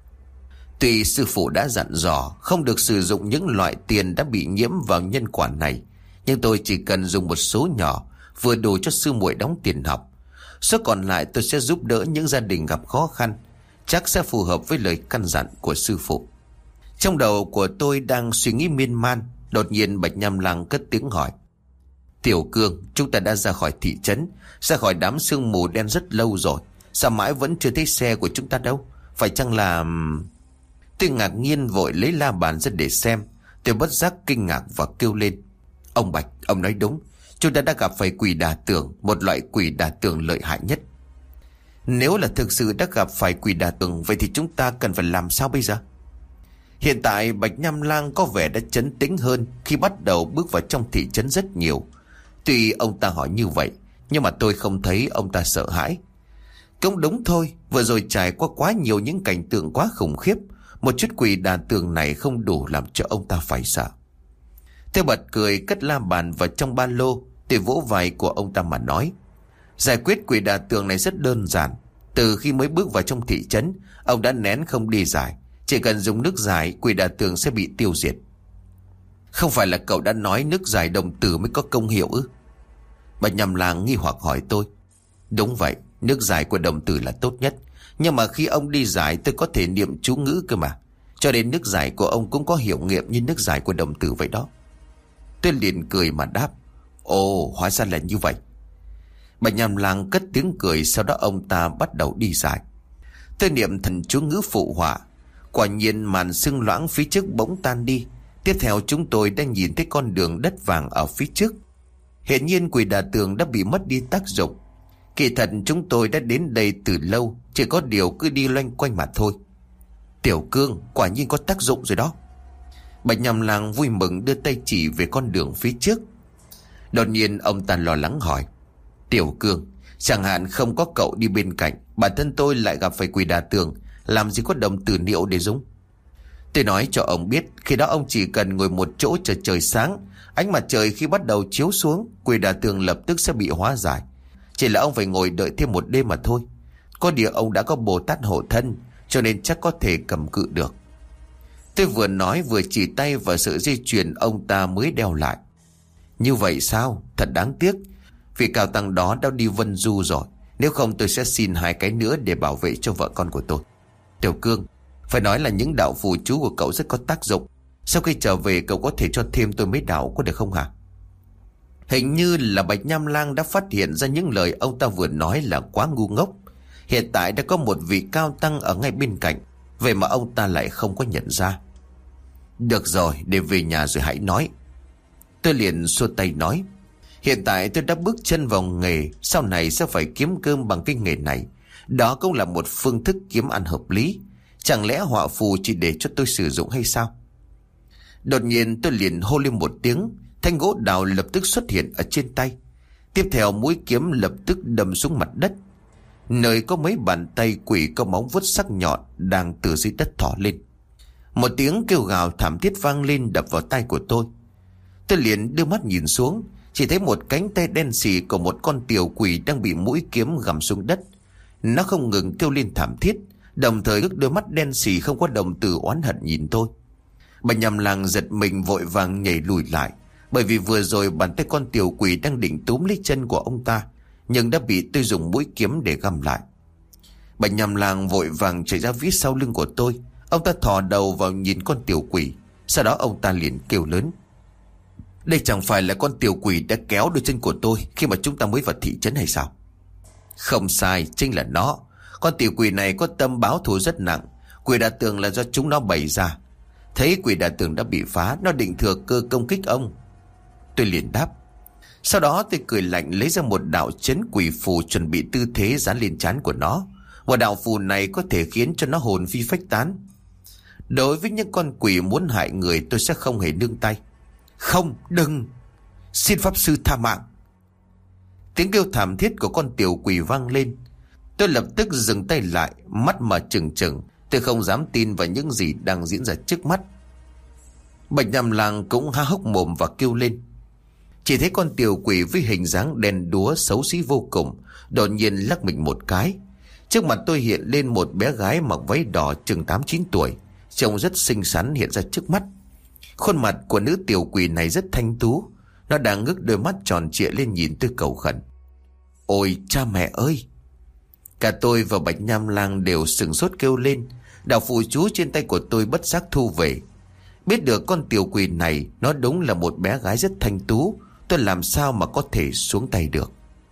Tuy sư phụ đã dặn dò không được sử dụng những loại tiền đã bị nhiễm vào nhân quả này, nhưng tôi chỉ cần dùng một số nhỏ, vừa đủ cho sư muội đóng tiền học. Số còn lại tôi sẽ giúp đỡ những gia đình gặp khó khăn, chắc sẽ phù hợp với lời căn dặn của sư phụ. Trong đầu của tôi đang suy nghĩ miên man, đột nhiên Bạch Nham Lang cất tiếng hỏi: Tiểu Cương, chúng ta đã ra khỏi thị trấn, ra khỏi đám sương mù đen rất lâu rồi, sao mãi vẫn chưa thấy xe của chúng ta đâu? Phải chăng là... Tôi ngạc nhiên vội lấy la bàn ra để xem. Tôi bất giác kinh ngạc và kêu lên: ông Bạch, ông nói đúng. Chúng ta đã gặp phải quỷ đà tường, một loại quỷ đà tường lợi hại nhất. Nếu là thực sự đã gặp phải quỷ đà tường, vậy thì chúng ta cần phải làm sao bây giờ? Hiện tại Bạch Nham Lang có vẻ đã trấn tĩnh hơn khi bắt đầu bước vào trong thị trấn rất nhiều. Tuy ông ta hỏi như vậy, nhưng mà tôi không thấy ông ta sợ hãi. Cũng đúng thôi, vừa rồi trải qua quá nhiều những cảnh tượng quá khủng khiếp. Một chút quỷ đà tường này không đủ làm cho ông ta phải sợ. Tôi bật cười cất la bàn vào trong ba lô. Tôi vỗ vai của ông ta mà nói: giải quyết quỷ đà tường này rất đơn giản. Từ khi mới bước vào trong thị trấn, ông đã nén không đi giải. Chỉ cần dùng nước giải, quỷ đà tường sẽ bị tiêu diệt. Không phải là cậu đã nói nước giải đồng tử mới có công hiệu ư? Bạch Nhằm Lang nghi hoặc hỏi tôi. Đúng vậy, nước giải của đồng tử là tốt nhất. Nhưng mà khi ông đi giải tôi có thể niệm chú ngữ cơ mà. Cho nên nước giải của ông cũng có hiệu nghiệm như nước giải của đồng tử vậy đó. Tôi liền cười mà đáp. Ồ, hóa ra là như vậy. Bạch Nhằm Lang cất tiếng cười. Sau đó ông ta bắt đầu đi giải. Tôi niệm thần chú ngữ phụ họa. Quả nhiên màn sương loãng phía trước bỗng tan đi. Tiếp theo chúng tôi đã nhìn thấy con đường đất vàng ở phía trước. Hiện nhiên quỷ đà tường đã bị mất đi tác dụng. Kỳ thật chúng tôi đã đến đây từ lâu, chỉ có điều cứ đi loanh quanh mà thôi. Tiểu Cương, quả nhiên có tác dụng rồi đó. Bạch Nhằm Lang vui mừng đưa tay chỉ về con đường phía trước. Đột nhiên ông ta lo lắng hỏi. Tiểu Cương, chẳng hạn không có cậu đi bên cạnh, bản thân tôi lại gặp phải quỷ đà tường, làm gì có đồng tử niệu để dùng. Tôi nói cho ông biết, khi đó ông chỉ cần ngồi một chỗ chờ trời sáng. Ánh mặt trời khi bắt đầu chiếu xuống, quỷ đà tường lập tức sẽ bị hóa giải. Chỉ là ông phải ngồi đợi thêm một đêm mà thôi. Có điều ông đã có Bồ Tát hộ thân, cho nên chắc có thể cầm cự được. Tôi vừa nói vừa chỉ tay vào sợi dây chuyền ông ta mới đeo lại. Như vậy sao? Thật đáng tiếc. Vị cao tăng đó đã đi Vân Du rồi. Nếu không tôi sẽ xin 2 cái nữa để bảo vệ cho vợ con của tôi. Tiểu Cương, phải nói là những đạo phù chú của cậu rất có tác dụng. Sau khi trở về cậu có thể cho thêm tôi mấy đạo có được không hả? Hình như là Bạch Nhằm Lang đã phát hiện ra những lời ông ta vừa nói là quá ngu ngốc. Hiện tại đã có một vị cao tăng ở ngay bên cạnh, vậy mà ông ta lại không có nhận ra. Được rồi, để về nhà rồi hãy nói. Tôi liền xua tay nói. Hiện tại tôi đã bước chân vào nghề, sau này sẽ phải kiếm cơm bằng cái nghề này. Đó cũng là một phương thức kiếm ăn hợp lý. Chẳng lẽ họa phù chỉ để cho tôi sử dụng hay sao? Đột nhiên tôi liền hô lên một tiếng. Thanh gỗ đào lập tức xuất hiện ở trên tay. Tiếp theo mũi kiếm lập tức đâm xuống mặt đất. Nơi có mấy bàn tay quỷ có móng vuốt sắc nhọn đang từ dưới đất thỏ lên. Một tiếng kêu gào thảm thiết vang lên đập vào tai của tôi. Tôi liền đưa mắt nhìn xuống, chỉ thấy một cánh tay đen xì của một con tiểu quỷ đang bị mũi kiếm găm xuống đất. Nó không ngừng kêu lên thảm thiết, đồng thời đôi mắt đen xì không có đồng tử oán hận nhìn tôi. Bạch Nhằm Lang giật mình vội vàng nhảy lùi lại, bởi vì vừa rồi bàn tay con tiểu quỷ đang định túm lấy chân của ông ta, nhưng đã bị tôi dùng mũi kiếm để găm lại. Bạch Nhằm Lang vội vàng chạy ra phía sau lưng của tôi. Ông ta thò đầu vào nhìn con tiểu quỷ. Sau đó ông ta liền kêu lớn. Đây chẳng phải là con tiểu quỷ đã kéo đôi chân của tôi khi mà chúng ta mới vào thị trấn hay sao? Không sai, chính là nó. Con tiểu quỷ này có tâm báo thù rất nặng. Quỷ đà tường là do chúng nó bày ra. Thấy quỷ đà tường đã bị phá, nó định thừa cơ công kích ông. Tôi liền đáp. Sau đó tôi cười lạnh lấy ra một đạo trấn quỷ phù, chuẩn bị tư thế dán lên trán của nó. Một đạo phù này có thể khiến cho nó hồn phi phách tán. Đối với những con quỷ muốn hại người, tôi sẽ không hề nương tay. Không, đừng! Xin pháp sư tha mạng! Tiếng kêu thảm thiết của con tiểu quỷ vang lên. Tôi lập tức dừng tay lại, mắt mở trừng trừng. Tôi không dám tin vào những gì đang diễn ra trước mắt. Bạch Nhằm Lang cũng há hốc mồm và kêu lên. Chỉ thấy con tiểu quỷ với hình dáng đen đúa xấu xí vô cùng đột nhiên lắc mình một cái. Trước mặt tôi hiện lên một bé gái mặc váy đỏ chừng 8-9 tuổi, trông rất xinh xắn hiện ra trước mắt. Khuôn mặt của nữ tiểu quỷ này rất thanh tú. Nó đang ngước đôi mắt tròn trịa lên nhìn tôi cầu khẩn. Ôi cha mẹ ơi! Cả tôi và Bạch Nhằm Lang đều sửng sốt kêu lên. Đạo phù chú trên tay của tôi bất giác thu về. Biết được con tiểu quỷ này nó đúng là một bé gái rất thanh tú, tôi làm sao mà có thể xuống tay được.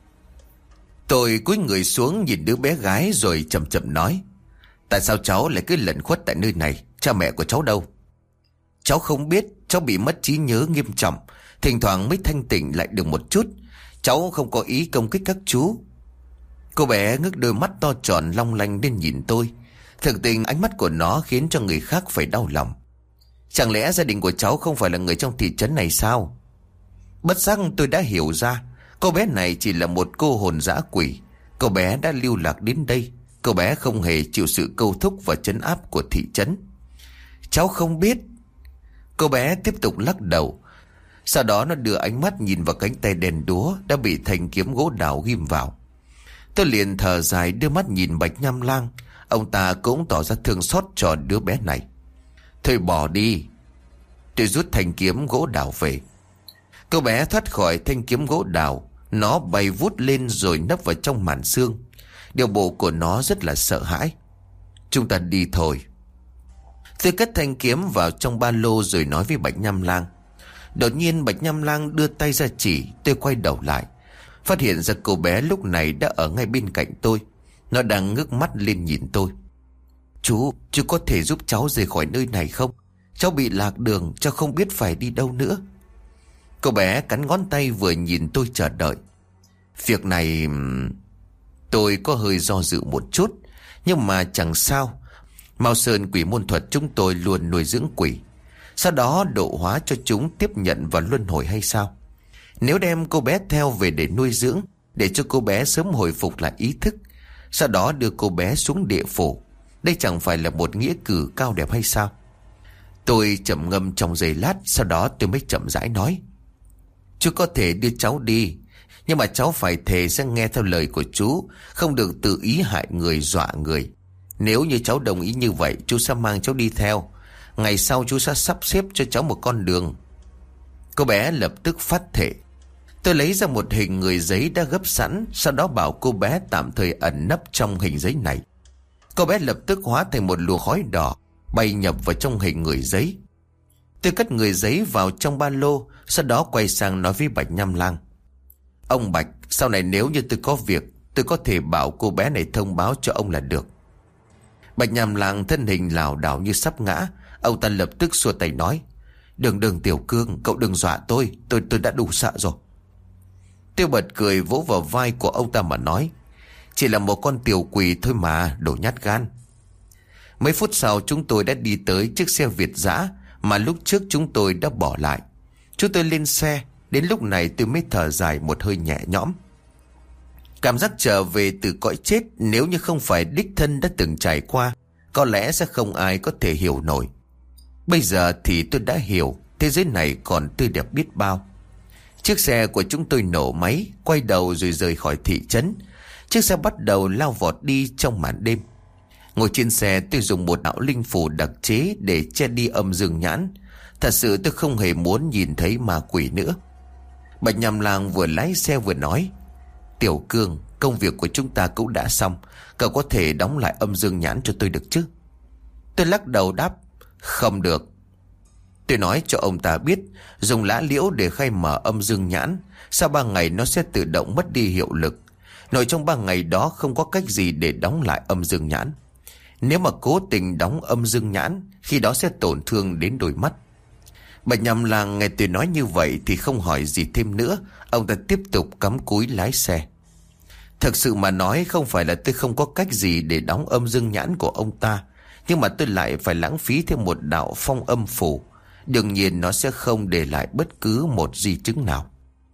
Tôi cúi người xuống nhìn đứa bé gái rồi chậm chậm nói. Tại sao cháu lại cứ lẩn khuất tại nơi này? Cha mẹ của cháu đâu? Cháu không biết, cháu bị mất trí nhớ nghiêm trọng, thỉnh thoảng mới thanh tỉnh lại được một chút. Cháu không có ý công kích các chú. Cô bé ngước đôi mắt to tròn long lanh lên nhìn tôi. Thực tình ánh mắt của nó khiến cho người khác phải đau lòng. Chẳng lẽ gia đình của cháu không phải là người trong thị trấn này sao? Bất giác tôi đã hiểu ra, cô bé này chỉ là một cô hồn dã quỷ. Cô bé đã lưu lạc đến đây. Cô bé không hề chịu sự câu thúc và trấn áp của thị trấn. Cháu không biết. Cô bé tiếp tục lắc đầu. Sau đó nó đưa ánh mắt nhìn vào cánh tay đèn đúa đã bị thanh kiếm gỗ đào ghim vào. Tôi liền thở dài đưa mắt nhìn Bạch Nhằm Lang. Ông ta cũng tỏ ra thương xót cho đứa bé này. Thôi bỏ đi. Tôi rút thanh kiếm gỗ đào về. Cô bé thoát khỏi thanh kiếm gỗ đào. Nó bay vút lên rồi nấp vào trong màn xương. Điều bộ của nó rất là sợ hãi. Chúng ta đi thôi. Tôi cất thanh kiếm vào trong ba lô rồi nói với Bạch Nham Lang. Đột nhiên Bạch Nham Lang đưa tay ra chỉ. Tôi quay đầu lại, phát hiện ra cô bé lúc này đã ở ngay bên cạnh tôi. Nó đang ngước mắt lên nhìn tôi. Chú có thể giúp cháu rời khỏi nơi này không? Cháu bị lạc đường, cháu không biết phải đi đâu nữa. Cô bé cắn ngón tay vừa nhìn tôi chờ đợi. Việc này tôi có hơi do dự một chút, nhưng mà chẳng sao. Mao Sơn Quỷ Môn Thuật chúng tôi luôn nuôi dưỡng quỷ, sau đó độ hóa cho chúng tiếp nhận vào luân hồi hay sao? Nếu đem cô bé theo về để nuôi dưỡng, để cho cô bé sớm hồi phục lại ý thức, sau đó đưa cô bé xuống địa phủ, đây chẳng phải là một nghĩa cử cao đẹp hay sao? Tôi trầm ngâm trong giây lát, sau đó tôi mới chậm rãi nói. Chú có thể đưa cháu đi, nhưng mà cháu phải thề sẽ nghe theo lời của chú, không được tự ý hại người, dọa người. Nếu như cháu đồng ý như vậy, chú sẽ mang cháu đi theo. Ngày sau chú sẽ sắp xếp cho cháu một con đường. Cô bé lập tức phát thệ. Tôi lấy ra một hình người giấy đã gấp sẵn, sau đó bảo cô bé tạm thời ẩn nấp trong hình giấy này. Cô bé lập tức hóa thành một luồng khói đỏ, bay nhập vào trong hình người giấy. Tôi cất người giấy vào trong ba lô, sau đó quay sang nói với Bạch Nham Lang. Ông Bạch, sau này nếu như tôi có việc, tôi có thể bảo cô bé này thông báo cho ông là được. Bạch Nham Lang thân hình lảo đảo như sắp ngã. Ông ta lập tức xua tay nói. Đừng Tiểu Cương, cậu đừng dọa tôi đã đủ sợ rồi. Tôi bật cười vỗ vào vai của ông ta mà nói. Chỉ là một con tiểu quỷ thôi mà, đồ nhát gan. Mấy phút sau chúng tôi đã đi tới chiếc xe Việt dã mà lúc trước chúng tôi đã bỏ lại. Chúng tôi lên xe. Đến lúc này tôi mới thở dài một hơi nhẹ nhõm. Cảm giác trở về từ cõi chết, nếu như không phải đích thân đã từng trải qua, có lẽ sẽ không ai có thể hiểu nổi. Bây giờ thì tôi đã hiểu, thế giới này còn tươi đẹp biết bao. Chiếc xe của chúng tôi nổ máy, quay đầu rồi rời khỏi thị trấn. Chiếc xe bắt đầu lao vọt đi trong màn đêm. Ngồi trên xe tôi dùng một đạo linh phù đặc chế để che đi âm dương nhãn. Thật sự tôi không hề muốn nhìn thấy ma quỷ nữa. Bạch Nham Lang vừa lái xe vừa nói. Tiểu Cương, công việc của chúng ta cũng đã xong, cậu có thể đóng lại âm dương nhãn cho tôi được chứ? Tôi lắc đầu đáp. Không được. Tôi nói cho ông ta biết, dùng lá liễu để khai mở âm dương nhãn, sau 3 ngày nó sẽ tự động mất đi hiệu lực. Nội trong 3 ngày đó không có cách gì để đóng lại âm dương nhãn. Nếu mà cố tình đóng âm dương nhãn, khi đó sẽ tổn thương đến đôi mắt. Bạch Nham Lang nghe tôi nói như vậy thì không hỏi gì thêm nữa. Ông ta tiếp tục cắm cúi lái xe. Thật sự mà nói, không phải là tôi không có cách gì để đóng âm dương nhãn của ông ta, nhưng mà tôi lại phải lãng phí thêm một đạo phong âm phù. Đương nhiên nó sẽ không để lại bất cứ một di chứng nào.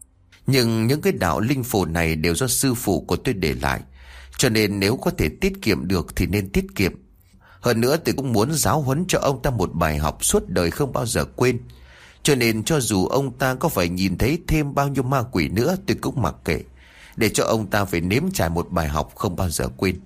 Nhưng những cái đạo linh phù này đều do sư phụ của tôi để lại, cho nên nếu có thể tiết kiệm được thì nên tiết kiệm. Hơn nữa tôi cũng muốn giáo huấn cho ông ta một bài học suốt đời không bao giờ quên. Cho nên cho dù ông ta có phải nhìn thấy thêm bao nhiêu ma quỷ nữa, tôi cũng mặc kệ, để cho ông ta phải nếm trải một bài học không bao giờ quên.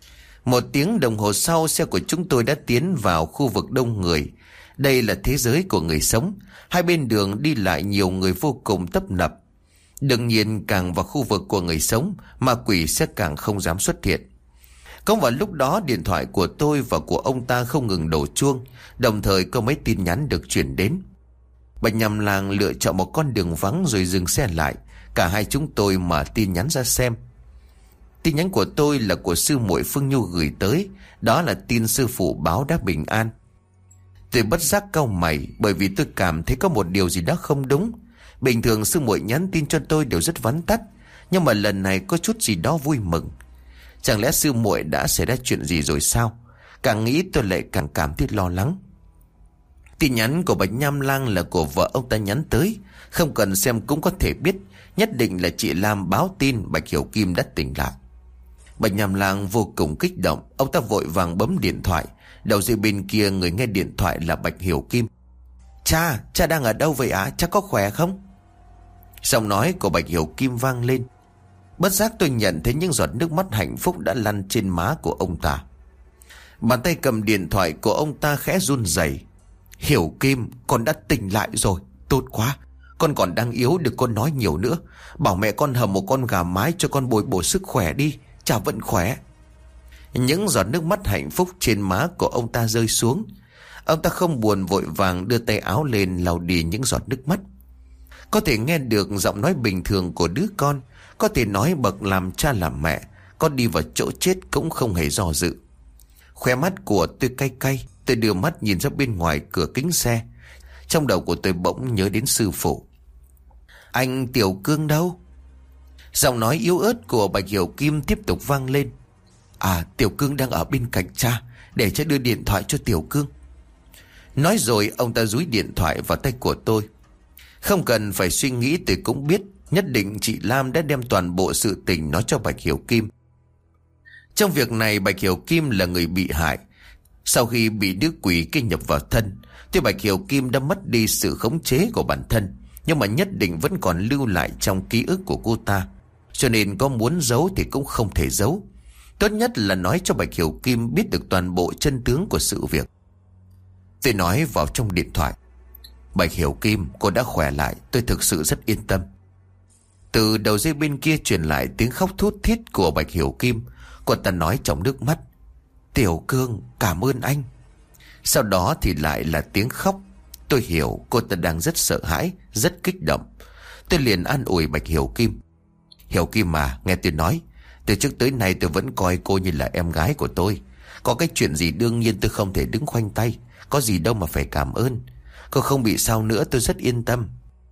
1 tiếng đồng hồ sau, xe của chúng tôi đã tiến vào khu vực đông người. Đây là thế giới của người sống. Hai bên đường đi lại nhiều người vô cùng tấp nập. Đương nhiên càng vào khu vực của người sống, ma quỷ sẽ càng không dám xuất hiện. Cũng vào lúc đó, điện thoại của tôi và của ông ta không ngừng đổ chuông, đồng thời có mấy tin nhắn được chuyển đến. Bạch Nham Lang lựa chọn một con đường vắng rồi dừng xe lại. Cả hai chúng tôi mở tin nhắn ra xem. Tin nhắn của tôi là của sư muội Phương Nhu gửi tới. Đó là tin sư phụ báo đã bình an. Tôi bất giác cau mày, bởi vì tôi cảm thấy có một điều gì đó không đúng. Bình thường sư muội nhắn tin cho tôi đều rất vắn tắt, nhưng mà lần này có chút gì đó vui mừng. Chẳng lẽ sư muội đã xảy ra chuyện gì rồi sao? Càng nghĩ tôi lại càng cảm thấy lo lắng. Tin nhắn của Bạch Nham Lang là của vợ ông ta nhắn tới. Không cần xem cũng có thể biết, nhất định là chị Lam báo tin Bạch Hiểu Kim đã tỉnh lại. Bạch Nham Lang vô cùng kích động. Ông ta vội vàng bấm điện thoại. Đầu dây bên kia người nghe điện thoại là Bạch Hiểu Kim. Cha đang ở đâu vậy ạ? Cha có khỏe không? Giọng nói của Bạch Hiểu Kim vang lên. Bất giác tôi nhận thấy những giọt nước mắt hạnh phúc đã lăn trên má của ông ta. Bàn tay cầm điện thoại của ông ta khẽ run rẩy. Hiểu Kim, con đã tỉnh lại rồi. Tốt quá. Con còn đang yếu, đừng con nói nhiều nữa. Bảo mẹ con hầm một con gà mái cho con bồi bổ sức khỏe đi. Chả vẫn khỏe. Những giọt nước mắt hạnh phúc trên má của ông ta rơi xuống. Ông ta không buồn, vội vàng đưa tay áo lên lau đi những giọt nước mắt. Có thể nghe được giọng nói bình thường của đứa con, có thể nói bậc làm cha làm mẹ, có đi vào chỗ chết cũng không hề do dự. Khóe mắt của tôi cay cay. Tôi đưa mắt nhìn ra bên ngoài cửa kính xe. Trong đầu của tôi bỗng nhớ đến sư phụ. Anh Tiểu Cương đâu? Giọng nói yếu ớt của Bạch Hiểu Kim tiếp tục vang lên. À, Tiểu Cương đang ở bên cạnh cha, để cha đưa điện thoại cho Tiểu Cương. Nói rồi ông ta dúi điện thoại vào tay của tôi. Không cần phải suy nghĩ, tôi cũng biết nhất định chị Lam đã đem toàn bộ sự tình nói cho Bạch Hiểu Kim. Trong việc này Bạch Hiểu Kim là người bị hại. Sau khi bị đứa quỷ kia nhập vào thân, thì Bạch Hiểu Kim đã mất đi sự khống chế của bản thân, nhưng mà nhất định vẫn còn lưu lại trong ký ức của cô ta. Cho nên có muốn giấu thì cũng không thể giấu. Tốt nhất là nói cho Bạch Hiểu Kim biết được toàn bộ chân tướng của sự việc. Tôi nói vào trong điện thoại. Bạch Hiểu Kim, cô đã khỏe lại, tôi thực sự rất yên tâm. Từ đầu dây bên kia truyền lại tiếng khóc thút thít của Bạch Hiểu Kim. Cô ta nói trong nước mắt. Tiểu Cương, cảm ơn anh. Sau đó thì lại là tiếng khóc. Tôi hiểu cô ta đang rất sợ hãi, rất kích động. Tôi liền an ủi Bạch Hiểu Kim. Hiểu Kim mà, nghe tôi nói, từ trước tới nay tôi vẫn coi cô như là em gái của tôi. Có cái chuyện gì đương nhiên tôi không thể đứng khoanh tay. Có gì đâu mà phải cảm ơn. Cô không bị sao nữa, tôi rất yên tâm.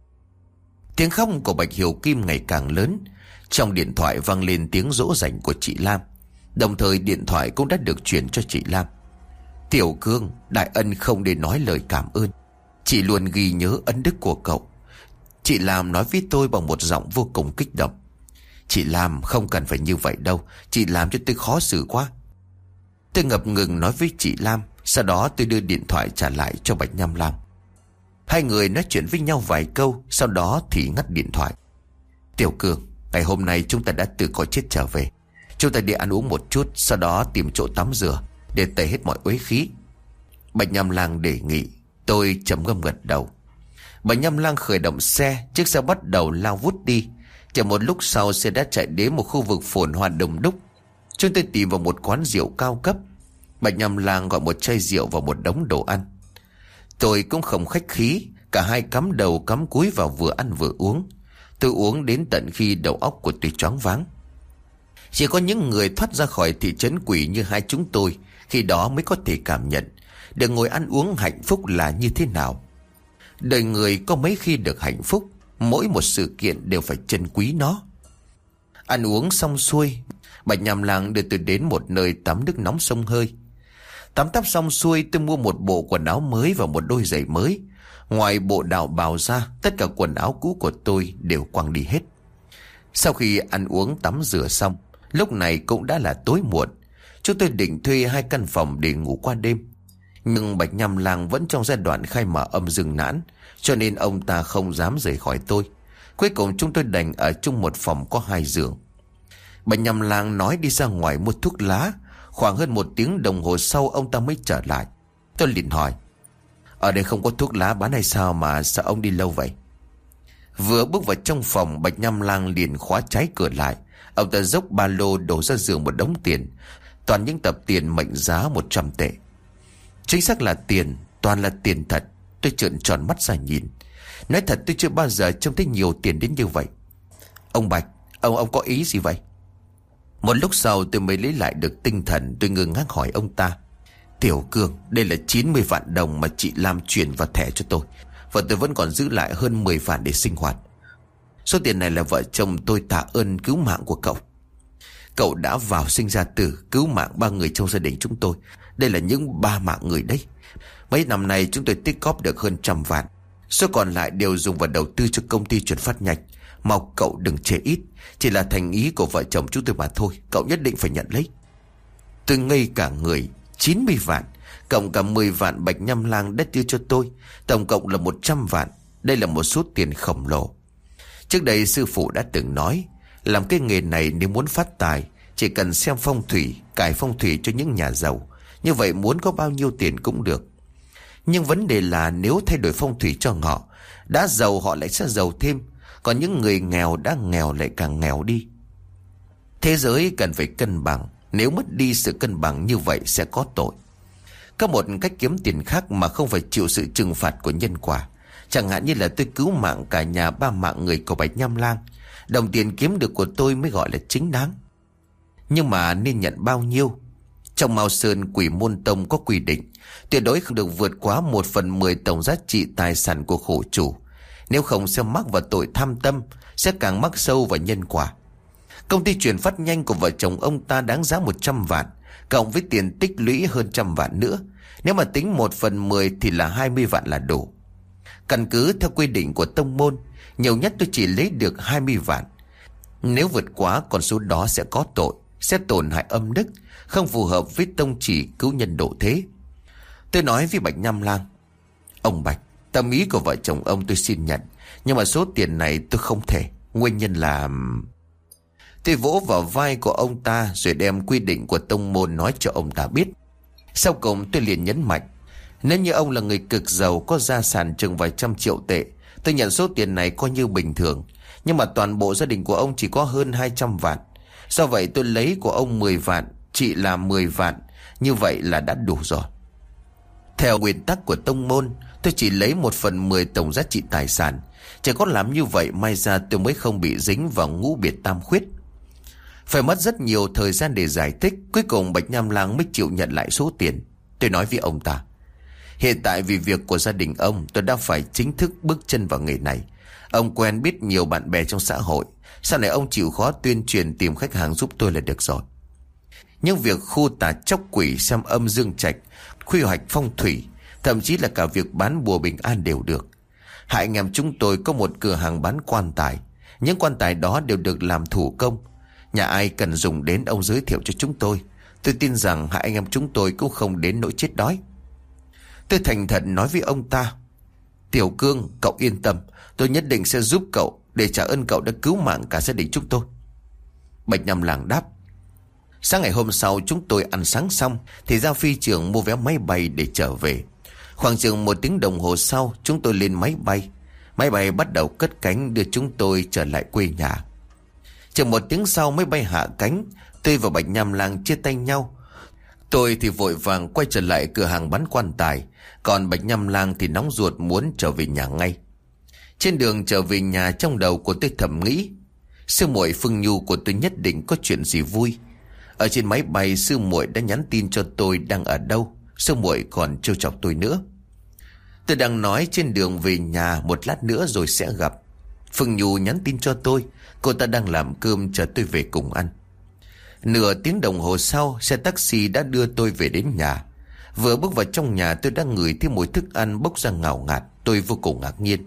Tiếng khóc của Bạch Hiểu Kim ngày càng lớn. Trong điện thoại vang lên tiếng dỗ dành của chị Lam. Đồng thời điện thoại cũng đã được chuyển cho chị Lam. Tiểu Cương, đại ân không để nói lời cảm ơn. Chị luôn ghi nhớ ân đức của cậu. Chị Lam nói với tôi bằng một giọng vô cùng kích động. Chị Lam, không cần phải như vậy đâu. Chị làm cho tôi khó xử quá. Tôi ngập ngừng nói với chị Lam. Sau đó tôi đưa điện thoại trả lại cho Bạch Nham Lam. Hai người nói chuyện với nhau vài câu, sau đó thì ngắt điện thoại. Tiểu Cương, ngày hôm nay chúng ta đã từ cõi chết trở về. Chúng ta đi ăn uống một chút, sau đó tìm chỗ tắm rửa để tẩy hết mọi uế khí. Bạch Nham Lang đề nghị. Tôi trầm ngâm gật đầu. Bạch Nham Lang khởi động xe. Chiếc xe bắt đầu lao vút đi. Chỉ một lúc sau xe đã chạy đến một khu vực phồn hoa đông đúc. Chúng tôi tìm vào một quán rượu cao cấp. Bạch Nham Lang gọi một chai rượu và một đống đồ ăn. Tôi cũng không khách khí. Cả hai cắm đầu cắm cúi vào vừa ăn vừa uống. Tôi uống đến tận khi đầu óc của tôi choáng váng. Chỉ có những người thoát ra khỏi thị trấn quỷ như hai chúng tôi khi đó mới có thể cảm nhận được ngồi ăn uống hạnh phúc là như thế nào. Đời người có mấy khi được hạnh phúc. Mỗi một sự kiện đều phải trân quý nó. Ăn uống xong xuôi, Bạch Nham Lang đưa tôi đến một nơi tắm nước nóng sông hơi. Tắm tắp xong xuôi, tôi mua một bộ quần áo mới và một đôi giày mới. Ngoài bộ đạo bào ra, tất cả quần áo cũ của tôi đều quăng đi hết. Sau khi ăn uống tắm rửa xong, lúc này cũng đã là tối muộn. Chúng tôi định thuê 2 căn phòng để ngủ qua đêm. Nhưng Bạch Nham Lang vẫn trong giai đoạn khai mở âm dương nhãn, cho nên ông ta không dám rời khỏi tôi. Cuối cùng chúng tôi đành ở chung một phòng có 2 giường. Bạch Nham Lang nói đi ra ngoài mua thuốc lá. Khoảng hơn 1 tiếng đồng hồ sau ông ta mới trở lại. Tôi liền hỏi, ở đây không có thuốc lá bán hay sao mà sao ông đi lâu vậy? Vừa bước vào trong phòng, Bạch Nham Lang liền khóa trái cửa lại. Ông ta dốc ba lô đổ ra giường một đống tiền. Toàn những tập tiền mệnh giá 100 tệ. Chính xác là tiền, toàn là tiền thật. Tôi trợn tròn mắt ra nhìn. Nói thật tôi chưa bao giờ trông thấy nhiều tiền đến như vậy. Ông Bạch, ông có ý gì vậy? Một lúc sau tôi mới lấy lại được tinh thần. Tôi ngơ ngác hỏi ông ta. Tiểu Cương, đây là 90 vạn đồng mà chị Lam chuyển vào thẻ cho tôi. Và tôi vẫn còn giữ lại hơn 10 vạn để sinh hoạt. Số tiền này là vợ chồng tôi tạ ơn cứu mạng của cậu. Cậu đã vào sinh ra tử, cứu mạng 3 người trong gia đình chúng tôi. Đây là những 3 mạng người đấy. Mấy năm nay chúng tôi tích góp được hơn 100 vạn. Số còn lại đều dùng vào đầu tư cho công ty chuyển phát nhanh. Mong cậu đừng chê ít. Chỉ là thành ý của vợ chồng chúng tôi mà thôi. Cậu nhất định phải nhận lấy. Tôi ngây cả người. 90 vạn cộng cả 10 vạn Bạch Nham Lang đã đưa cho tôi, tổng cộng là 100 vạn. Đây là một số tiền khổng lồ. Trước đây sư phụ đã từng nói, làm cái nghề này nếu muốn phát tài, chỉ cần xem phong thủy, cải phong thủy cho những nhà giàu. Như vậy muốn có bao nhiêu tiền cũng được. Nhưng vấn đề là nếu thay đổi phong thủy cho họ, đã giàu họ lại sẽ giàu thêm, còn những người nghèo đã nghèo lại càng nghèo đi. Thế giới cần phải cân bằng, nếu mất đi sự cân bằng như vậy sẽ có tội. Có một cách kiếm tiền khác mà không phải chịu sự trừng phạt của nhân quả. Chẳng hạn như là tôi cứu mạng cả nhà 3 mạng người của Bạch Nham Lang, đồng tiền kiếm được của tôi mới gọi là chính đáng. Nhưng mà nên nhận bao nhiêu? Trong Mao Sơn Quỷ Môn Tông có quy định tuyệt đối không được vượt quá 1/10 tổng giá trị tài sản của khổ chủ. Nếu không sẽ mắc vào tội tham tâm, sẽ càng mắc sâu vào nhân quả. Công ty chuyển phát nhanh của vợ chồng ông ta đáng giá 100 vạn, cộng với tiền tích lũy hơn 100 vạn nữa. Nếu mà tính 1/10 thì là 20 vạn là đủ. Căn cứ theo quy định của tông môn, nhiều nhất tôi chỉ lấy được 20 vạn. Nếu vượt quá con số đó sẽ có tội, sẽ tổn hại âm đức, không phù hợp với tông chỉ cứu nhân độ thế. Tôi nói với Bạch Nham Lang: ông Bạch, tâm ý của vợ chồng ông tôi xin nhận, nhưng mà số tiền này tôi không thể. Nguyên nhân là... Tôi vỗ vào vai của ông ta rồi đem quy định của tông môn nói cho ông ta biết. Sau cùng tôi liền nhấn mạnh: nếu như ông là người cực giàu, có gia sản chừng vài trăm triệu tệ, tôi nhận số tiền này coi như bình thường. Nhưng mà toàn bộ gia đình của ông chỉ có hơn 200 vạn. Do vậy tôi lấy của ông 10 vạn, chị là 10 vạn. Như vậy là đã đủ rồi. Theo nguyên tắc của tông môn, tôi chỉ lấy 1/10 tổng giá trị tài sản. Chỉ có làm như vậy may ra tôi mới không bị dính vào ngũ biệt tam khuyết. Phải mất rất nhiều thời gian để giải thích. Cuối cùng Bạch Nham Lang mới chịu nhận lại số tiền. Tôi nói với ông ta: hiện tại vì việc của gia đình ông, tôi đã phải chính thức bước chân vào nghề này. Ông quen biết nhiều bạn bè trong xã hội, sau này ông chịu khó tuyên truyền tìm khách hàng giúp tôi là được rồi. Nhưng việc khu tà chóc quỷ, xem âm dương trạch, quy hoạch phong thủy, thậm chí là cả việc bán bùa bình an đều được. Hai anh em chúng tôi có một cửa hàng bán quan tài. Những quan tài đó đều được làm thủ công. Nhà ai cần dùng đến ông giới thiệu cho chúng tôi. Tôi tin rằng hai anh em chúng tôi cũng không đến nỗi chết đói. Tôi thành thật nói với ông ta: Tiểu Cương, cậu yên tâm, tôi nhất định sẽ giúp cậu, để trả ơn cậu đã cứu mạng cả gia đình chúng tôi. Bạch Nham Lang đáp. Sáng ngày hôm sau chúng tôi ăn sáng xong thì ra phi trường mua vé máy bay để trở về. Khoảng chừng 1 tiếng đồng hồ sau chúng tôi lên máy bay. Máy bay bắt đầu cất cánh đưa chúng tôi trở lại quê nhà. Chừng 1 tiếng sau máy bay hạ cánh, tôi và Bạch Nham Lang chia tay nhau. Tôi thì vội vàng quay trở lại cửa hàng bán quan tài, còn Bạch Nham Lang thì nóng ruột muốn trở về nhà ngay. Trên đường trở về nhà, trong đầu của tôi thầm nghĩ: sư muội Phương Nhu của tôi nhất định có chuyện gì vui. Ở trên máy bay sư muội đã nhắn tin cho tôi đang ở đâu. Sư muội còn trêu chọc tôi nữa. Tôi đang nói trên đường về nhà, một lát nữa rồi sẽ gặp. Phương Nhu nhắn tin cho tôi, cô ta đang làm cơm chờ tôi về cùng ăn. Nửa tiếng đồng hồ sau, xe taxi đã đưa tôi về đến nhà. Vừa bước vào trong nhà tôi đã ngửi thấy mùi thức ăn bốc ra ngào ngạt. Tôi vô cùng ngạc nhiên.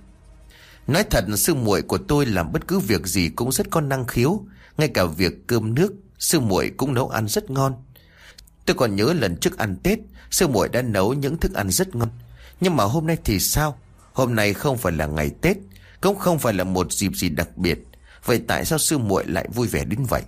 Nói thật, sư muội của tôi làm bất cứ việc gì cũng rất có năng khiếu. Ngay cả việc cơm nước, sư muội cũng nấu ăn rất ngon. Tôi còn nhớ lần trước ăn Tết, sư muội đã nấu những thức ăn rất ngon. Nhưng mà hôm nay thì sao? Hôm nay không phải là ngày Tết, cũng không phải là một dịp gì đặc biệt. Vậy tại sao sư muội lại vui vẻ đến vậy?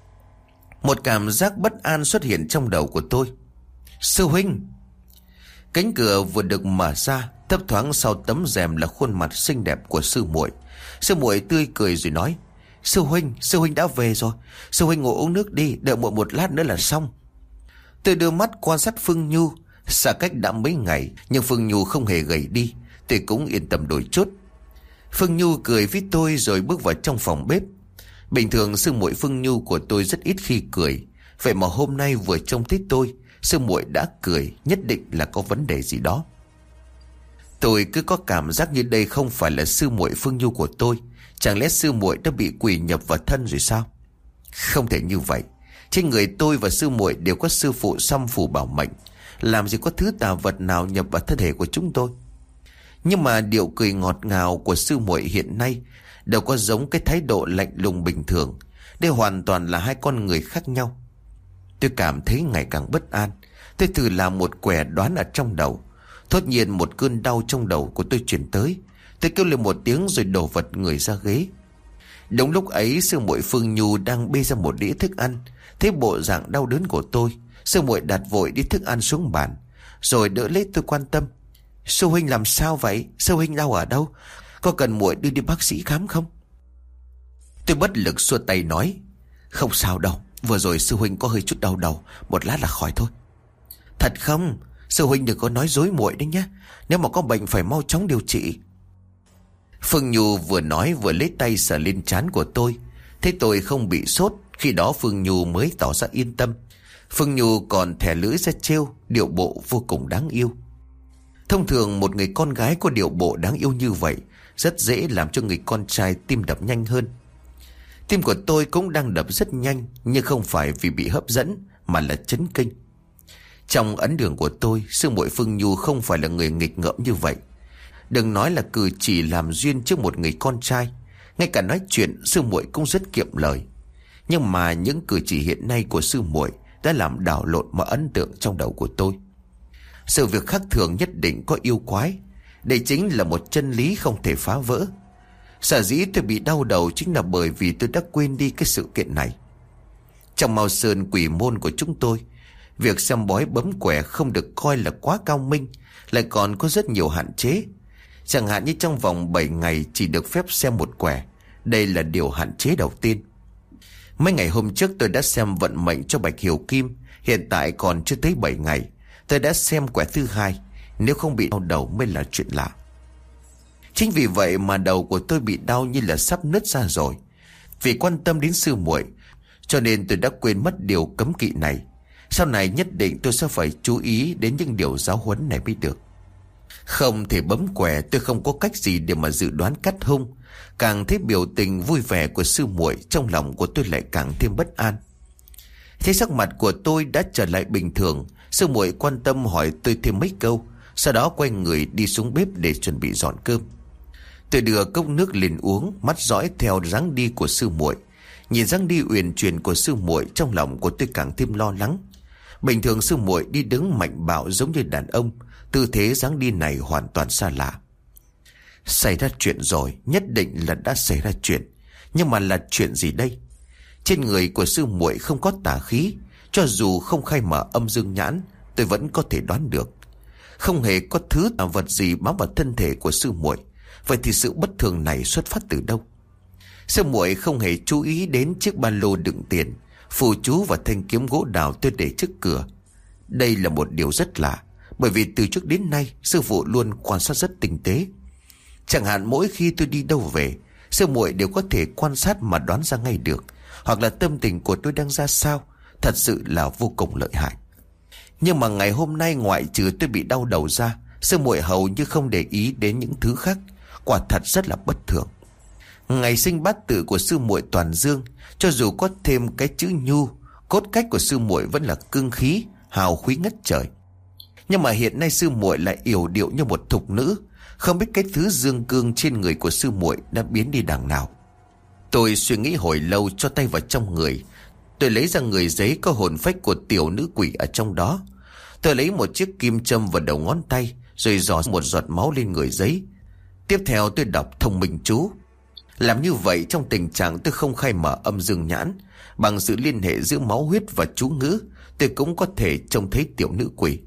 Một cảm giác bất an xuất hiện trong đầu của tôi. Sư huynh! Cánh cửa vừa được mở ra, thấp thoáng sau tấm rèm là khuôn mặt xinh đẹp của sư muội. Sư muội tươi cười rồi nói: sư huynh đã về rồi. Sư huynh ngồi uống nước đi, đợi muội một lát nữa là xong. Tôi đưa mắt quan sát Phương Nhu. Xa cách đã mấy ngày, nhưng Phương Nhu không hề gầy đi. Tôi cũng yên tâm đôi chút. Phương Nhu cười với tôi rồi bước vào trong phòng bếp. Bình thường sư muội Phương Nhu của tôi rất ít khi cười. Vậy mà hôm nay vừa trông thấy tôi, sư muội đã cười, nhất định là có vấn đề gì đó. Tôi cứ có cảm giác như đây không phải là sư muội Phương Nhu của tôi. Chẳng lẽ sư muội đã bị quỷ nhập vào thân rồi sao? Không thể như vậy. Trên người tôi và sư muội đều có sư phụ Song Phủ bảo mệnh. Làm gì có thứ tà vật nào nhập vào thân thể của chúng tôi. Nhưng mà điệu cười ngọt ngào của sư muội hiện nay đâu có giống cái thái độ lạnh lùng bình thường. Đây hoàn toàn là hai con người khác nhau. Tôi cảm thấy ngày càng bất an. Tôi thử làm một quẻ đoán ở trong đầu. Thốt nhiên một cơn đau trong đầu của tôi chuyển tới. Tôi kêu lên một tiếng rồi đổ vật người ra ghế. Đúng lúc ấy sư muội Phương Nhu đang bê ra một đĩa thức ăn. Thấy bộ dạng đau đớn của tôi, sư muội đặt vội đĩa thức ăn xuống bàn, rồi đỡ lấy tôi quan tâm: Sư huynh làm sao vậy? Sư huynh đau ở đâu? Có cần muội đưa đi bác sĩ khám không? Tôi bất lực xua tay nói, không sao đâu, vừa rồi sư huynh có hơi chút đau đầu, một lát là khỏi thôi. Thật không? Sư huynh đừng có nói dối muội đấy nhé. Nếu mà có bệnh phải mau chóng điều trị. Phương Nhu vừa nói vừa lấy tay sờ lên trán của tôi. Thấy tôi không bị sốt, khi đó Phương Nhu mới tỏ ra yên tâm. Phương Nhu còn thè lưỡi ra trêu, điệu bộ vô cùng đáng yêu. Thông thường một người con gái có điệu bộ đáng yêu như vậy rất dễ làm cho người con trai tim đập nhanh hơn. Tim của tôi cũng đang đập rất nhanh, nhưng không phải vì bị hấp dẫn mà là chấn kinh. Trong ấn tượng của tôi, sư muội Phương Nhu không phải là người nghịch ngợm như vậy. Đừng nói là cử chỉ làm duyên trước một người con trai, ngay cả nói chuyện sư muội cũng rất kiệm lời. Nhưng mà những cử chỉ hiện nay của sư muội đã làm đảo lộn mọi ấn tượng trong đầu của tôi. Sự việc khác thường nhất định có yêu quái. Đây chính là một chân lý không thể phá vỡ. Sở dĩ tôi bị đau đầu chính là bởi vì tôi đã quên đi cái sự kiện này. Trong Mao Sơn quỷ môn của chúng tôi, việc xem bói bấm quẻ không được coi là quá cao minh, lại còn có rất nhiều hạn chế. Chẳng hạn như trong vòng 7 ngày chỉ được phép xem một quẻ. Đây là điều hạn chế đầu tiên. Mấy ngày hôm trước tôi đã xem vận mệnh cho Bạch Hiểu Kim. Hiện tại còn chưa tới 7 ngày, tôi đã xem quẻ thứ hai. Nếu không bị đau đầu mới là chuyện lạ. Chính vì vậy mà đầu của tôi bị đau như là sắp nứt ra rồi. Vì quan tâm đến sư muội, cho nên tôi đã quên mất điều cấm kỵ này. Sau này nhất định tôi sẽ phải chú ý đến những điều giáo huấn này mới được. Không thể bấm quẻ, tôi không có cách gì để mà dự đoán cắt hung. Càng thấy biểu tình vui vẻ của sư muội, trong lòng của tôi lại càng thêm bất an. Thấy sắc mặt của tôi đã trở lại bình thường, sư muội quan tâm hỏi tôi thêm mấy câu, sau đó quay người đi xuống bếp để chuẩn bị dọn cơm. Tôi đưa cốc nước lên uống, mắt dõi theo dáng đi của sư muội. Nhìn dáng đi uyển chuyển của sư muội, trong lòng của tôi càng thêm lo lắng. Bình thường sư muội đi đứng mạnh bạo giống như đàn ông, tư thế dáng đi này hoàn toàn xa lạ. Xảy ra chuyện rồi, nhất định là đã xảy ra chuyện. Nhưng mà là chuyện gì đây? Trên người của sư muội không có tà khí, cho dù không khai mở âm dương nhãn, tôi vẫn có thể đoán được. Không hề có thứ tà vật gì bám vào thân thể của sư muội. Vậy thì sự bất thường này xuất phát từ đâu? Sư muội không hề chú ý đến chiếc ba lô đựng tiền, phù chú và thanh kiếm gỗ đào tôi để trước cửa. Đây là một điều rất lạ, bởi vì từ trước đến nay sư phụ luôn quan sát rất tinh tế. Chẳng hạn mỗi khi tôi đi đâu về, sư muội đều có thể quan sát mà đoán ra ngay được, hoặc là tâm tình của tôi đang ra sao. Thật sự là vô cùng lợi hại. Nhưng mà ngày hôm nay ngoại trừ tôi bị đau đầu ra, sư muội hầu như không để ý đến những thứ khác. Quả thật rất là bất thường. Ngày sinh bát tự của sư muội toàn dương, cho dù có thêm cái chữ nhu, cốt cách của sư muội vẫn là cương khí, hào khí ngất trời. Nhưng mà hiện nay sư muội lại yểu điệu như một thục nữ. Không biết cái thứ dương cương trên người của sư muội đã biến đi đằng nào. Tôi suy nghĩ hồi lâu, cho tay vào trong người. Tôi lấy ra người giấy có hồn phách của tiểu nữ quỷ ở trong đó. Tôi lấy một chiếc kim châm vào đầu ngón tay, rồi giỏ một giọt máu lên người giấy. Tiếp theo tôi đọc thông minh chú. Làm như vậy trong tình trạng tôi không khai mở âm dương nhãn, bằng sự liên hệ giữa máu huyết và chú ngữ, tôi cũng có thể trông thấy tiểu nữ quỷ.